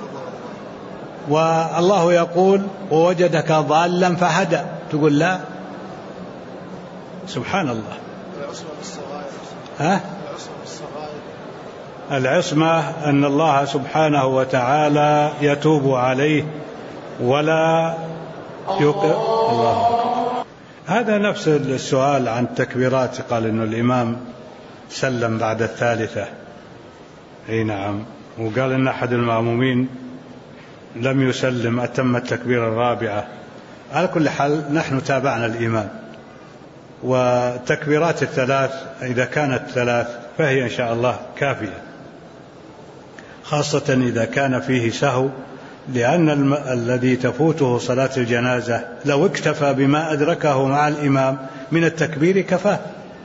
والله يقول: ووجدك ضالا فهدى، تقول لا. سبحان الله. العصمة أن الله سبحانه وتعالى يتوب عليه ولا الله. هذا نفس السؤال عن التكبيرات، قال إنه الإمام سلم بعد الثالثة. أي نعم. وقال إن أحد المأمومين لم يسلم، أتم التكبير الرابعة. على كل حال نحن تابعنا الإمام، والتكبيرات الثلاث إذا كانت 3 فهي إن شاء الله كافية، خاصة إذا كان فيه سهو، لأن الذي تفوته صلاة الجنازة لو اكتفى بما أدركه مع الإمام من التكبير كفاه.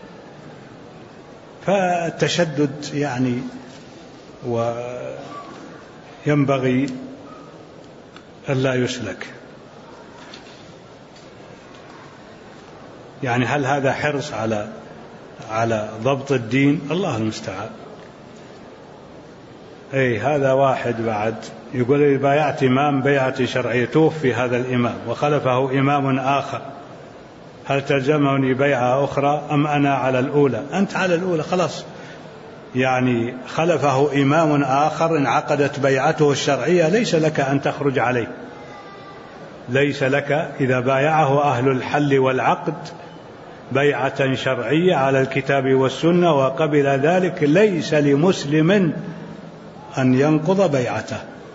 فالتشدد يعني وينبغي ألا يسلك. يعني هل هذا حرص على ضبط الدين؟ الله المستعان. أي هذا واحد بعد يقول لي بايعت إمام بيعة شرعية، توفي هذا الإمام وخلفه إمام آخر، هل تلزمني بيعة أخرى أم أنا على الأولى؟ أنت على الأولى خلاص، يعني خلفه إمام آخر انعقدت بيعته الشرعية، ليس لك أن تخرج عليه، ليس لك إذا بايعه أهل الحل والعقد بيعة شرعية على الكتاب والسنة وقبل ذلك، ليس لمسلم أن ينقض بيعته.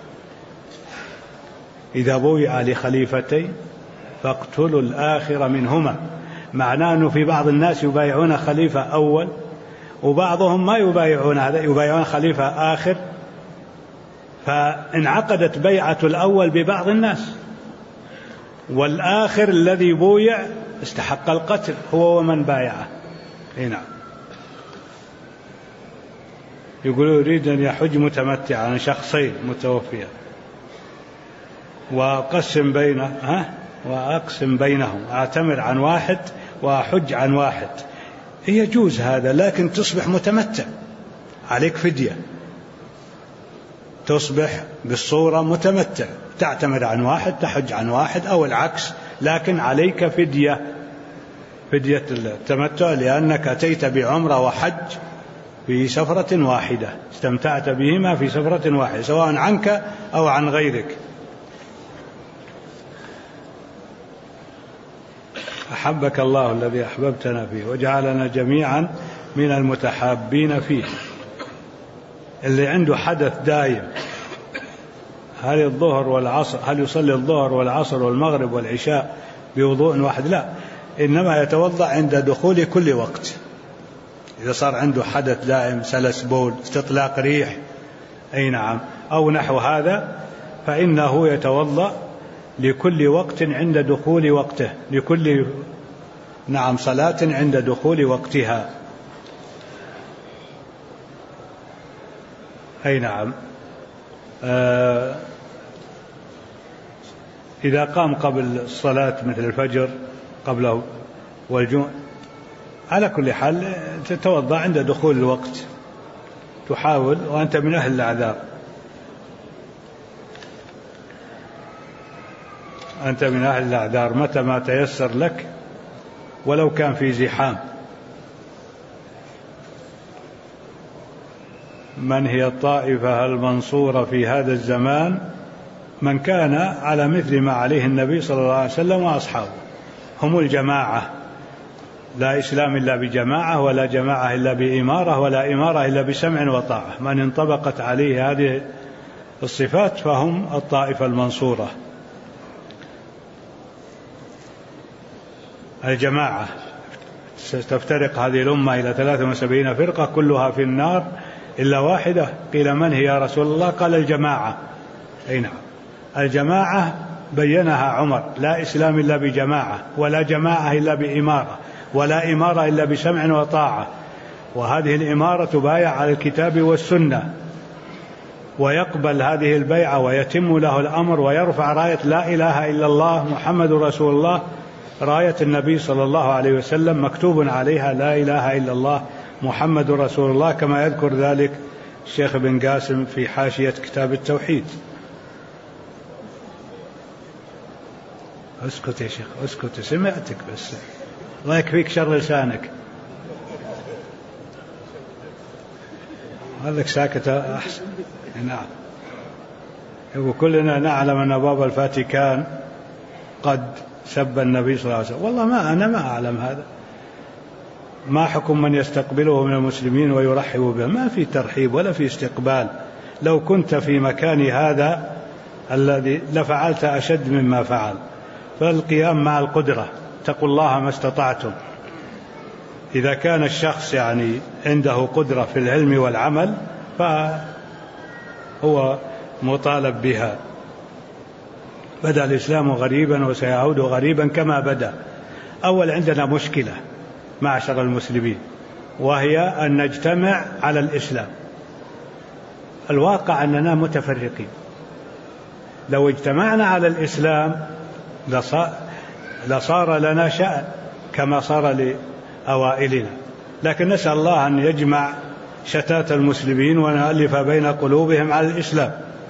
إذا بويع لخليفتين فاقتلوا الآخر منهما، معناه أنه في بعض الناس يبايعون خليفة أول وبعضهم ما يبايعون هذا، يبايعون خليفة آخر، فانعقدت بيعة الأول ببعض الناس، والآخر الذي بويع استحق القتل هو ومن بايعه. هنا يقول يريد أن يحج متمتعا عن شخصين متوفيا وأقسم بينهم، أعتمر عن واحد وأحج عن واحد، يجوز هذا، لكن تصبح متمتع، عليك فدية، تصبح بالصورة متمتع، تعتمر عن واحد تحج عن واحد أو العكس، لكن عليك فدية التمتع، لأنك أتيت بعمرة وحج في سفرة واحدة، استمتعت بهما في سفرة واحدة سواء عنك أو عن غيرك. أحبك الله الذي أحببتنا فيه وجعلنا جميعا من المتحابين فيه. اللي عنده حدث دائم، هل الظهر والعصر، هل يصلي الظهر والعصر والمغرب والعشاء بوضوء واحد؟ لا، إنما يتوضأ عند دخول كل وقت. إذا صار عنده حدث دائم، سلس بول، استطلاق ريح، أي نعم، أو نحو هذا، فإنه يتوضأ لكل وقت عند دخول وقته، لكل صلاة عند دخول وقتها. أي نعم. إذا قام قبل الصلاة مثل الفجر قبله والجمعة، على كل حال تتوضأ عند دخول الوقت، تحاول، وأنت من أهل الأعذار، أنت من أهل الأعذار، متى ما تيسر لك ولو كان في زحام. من هي الطائفة المنصورة في هذا الزمان؟ من كان على مثل ما عليه النبي صلى الله عليه وسلم وأصحابه، هم الجماعة، لا إسلام إلا بجماعة، ولا جماعة إلا بإمارة، ولا إمارة إلا بسمع وطاعة. من انطبقت عليه هذه الصفات فهم الطائفة المنصورة. الجماعة ستفترق هذه الأمة إلى 73 فرقة كلها في النار إلا واحدة. قيل من هي يا رسول الله؟ قال الجماعة. أي نعم، الجماعة بينها عمر، لا إسلام إلا بجماعة، ولا جماعة إلا بإمارة، ولا إمارة إلا بسمع وطاعة. وهذه الإمارة تبايع على الكتاب والسنة، ويقبل هذه البيعة ويتم له الأمر، ويرفع راية لا إله إلا الله محمد رسول الله، راية النبي صلى الله عليه وسلم مكتوب عليها لا إله إلا الله محمد رسول الله، كما يذكر ذلك الشيخ بن قاسم في حاشية كتاب التوحيد. اسكت يا شيخ، اسكت، سمعتك بس، الله يكفيك شر لسانك، هذاك ساكت أحسن. نعم. وكلنا نعلم أن باب الفاتيكان قد سب النبي صلى الله عليه وسلم. والله أنا ما أعلم هذا. ما حكم من يستقبله من المسلمين ويرحب به؟ ما في ترحيب ولا في استقبال. لو كنت في مكان هذا الذي لفعلت أشد مما فعل. فالقيام مع القدرة، اتقوا الله ما استطعتم. إذا كان الشخص يعني عنده قدرة في العلم والعمل فهو مطالب بها. بدأ الإسلام غريبا وسيعود غريبا كما بدأ. أول عندنا مشكلة معشر المسلمين، وهي أن نجتمع على الإسلام. الواقع أننا متفرقين. لو اجتمعنا على الإسلام لصار لنا شأن كما صار لأوائلنا، لكن نسأل الله أن يجمع شتات المسلمين ونؤلف بين قلوبهم على الإسلام.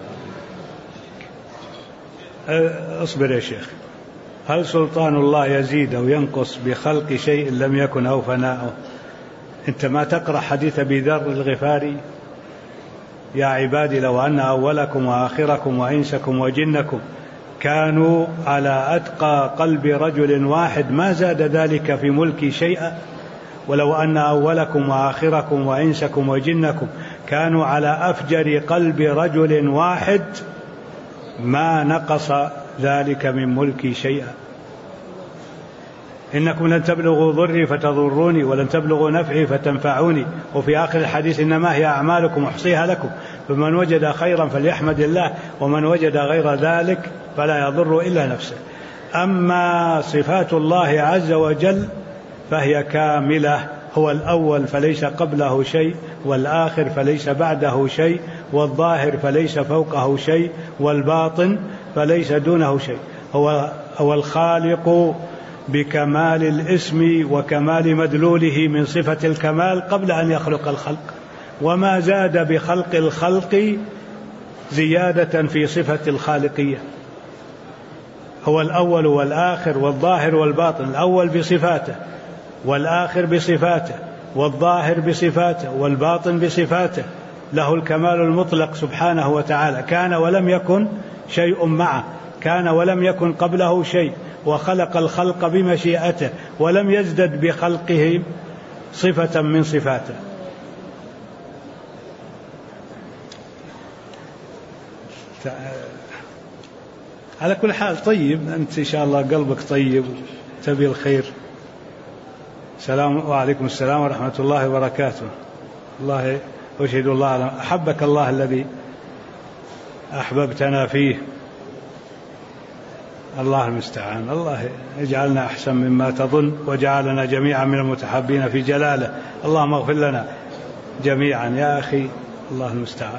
اصبر يا شيخ. هل سلطان الله يزيد أو ينقص بخلق شيء لم يكن أو فناؤه؟ أنت ما تقرأ حديث أبي ذر الغفاري؟ يا عبادي لو أن أولكم وآخركم وإنسكم وجنكم كانوا على أتقى قلب رجل واحد ما زاد ذلك في ملكي شيئا، ولو أن أولكم وآخركم وإنسكم وجنكم كانوا على أفجر قلب رجل واحد ما نقص ذلك من ملكي شيئا. إنكم لن تبلغوا ضري فتضروني ولن تبلغوا نفعي فتنفعوني. وفي آخر الحديث إنما هي أعمالكم أحصيها لكم فمن وجد خيرا فليحمد الله ومن وجد غير ذلك فلا يضر إلا نفسه. أما صفات الله عز وجل فهي كاملة، هو الأول فليس قبله شيء، والآخر فليس بعده شيء، والظاهر فليس فوقه شيء، والباطن فليس دونه شيء. هو الخالق بكمال الاسم وكمال مدلوله من صفة الكمال قبل أن يخلق الخلق، وما زاد بخلق الخلق زيادة في صفة الخالقية. هو الأول والآخر والظاهر والباطن، الأول بصفاته والآخر بصفاته والظاهر بصفاته والباطن بصفاته، له الكمال المطلق سبحانه وتعالى. كان ولم يكن شيء معه، كان ولم يكن قبله شيء، وخلق الخلق بمشيئته ولم يزدد بخلقه صفة من صفاته. على كل حال طيب، أنت إن شاء الله قلبك طيب تبي الخير. وعليكم السلام ورحمة الله وبركاته. الله أشهد الله على أحبك الله الذي أحببتنا فيه. الله المستعان. الله يجعلنا أحسن مما تظن وجعلنا جميعا من المتحبين في جلاله. اللهم اغفر لنا جميعا يا أخي. الله المستعان.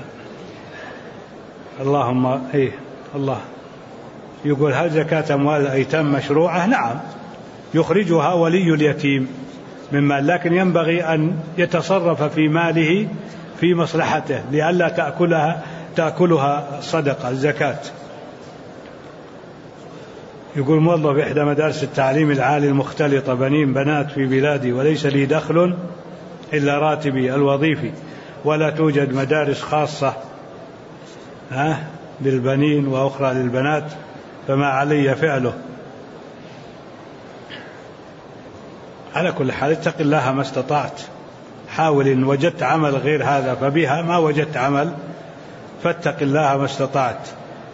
اللهم الله يقول هل زكاة أموال الأيتام مشروعة؟ نعم، يخرجها ولي اليتيم من مال، لكن ينبغي أن يتصرف في ماله في مصلحته لئلا تأكلها صدقة الزكاة. يقول موظف إحدى مدارس التعليم العالي المختلطة بنين بنات في بلادي وليس لي دخل إلا راتبي الوظيفي ولا توجد مدارس خاصة للبنين وأخرى للبنات، فما علي فعله؟ على كل حال اتق الله ما استطعت، حاول إن وجدت عمل غير هذا فبها، ما وجدت عمل فاتق الله ما استطعت.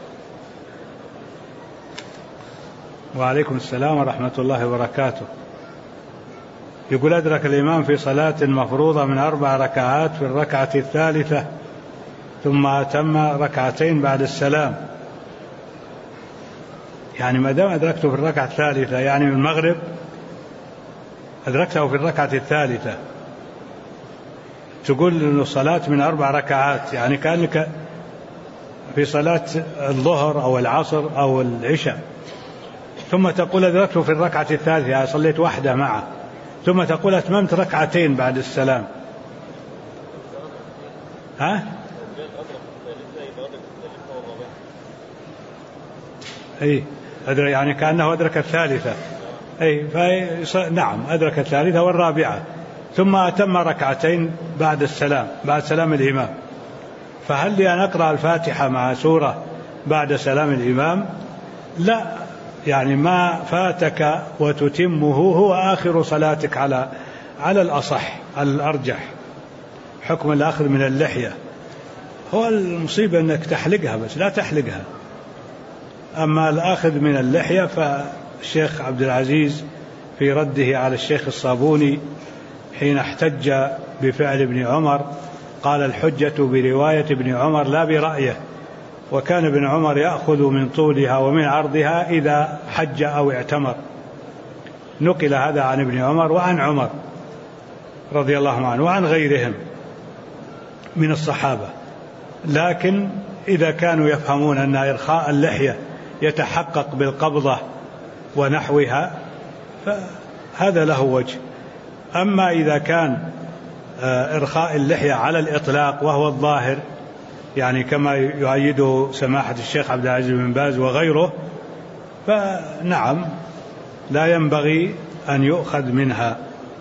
وعليكم السلام ورحمة الله وبركاته. يقول أدرك الإمام في صلاة مفروضة من 4 ركعات في الركعة الثالثة ثم أتم ركعتين بعد السلام، يعني ما دام أدركته في الركعة الثالثة يعني من المغرب أدركته في الركعة الثالثة، تقول إنه صلاة من 4 ركعات، يعني كأنك في صلاة الظهر أو العصر أو العشاء، ثم تقول أدركته في الركعة الثالثة، يعني صليت واحدة معه، ثم تقول أتممت ركعتين بعد السلام. يعني كأنه أدرك الثالثة. نعم أدرك الثالثة والرابعة، ثم أتم ركعتين بعد السلام، بعد سلام الإمام. فهل لي أن أقرأ الفاتحة مع سورة بعد سلام الإمام؟ لا، يعني ما فاتك وتتمه هو آخر صلاتك على الأصح، على الأرجح، حكم الأخذ من اللحية. هو المصيبة أنك تحلقها، بس لا تحلقها. أما الأخذ من اللحية فالشيخ عبد العزيز في رده على الشيخ الصابوني حين احتج بفعل ابن عمر قال الحجة برواية ابن عمر لا برأيه، وكان ابن عمر يأخذ من طولها ومن عرضها إذا حج أو اعتمر. نقل هذا عن ابن عمر وعن عمر رضي الله عنه وعن غيرهم من الصحابة. لكن إذا كانوا يفهمون أن إرخاء اللحية يتحقق بالقبضة ونحوها فهذا له وجه. أما إذا كان إرخاء اللحية على الإطلاق وهو الظاهر، يعني كما يؤيده سماحة الشيخ عبد العزيز بن باز وغيره، فنعم لا ينبغي أن يؤخذ منها.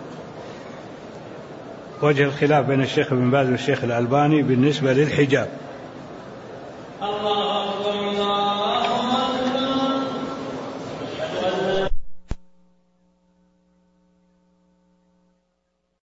وجه الخلاف بين الشيخ بن باز والشيخ الألباني بالنسبة للحجاب.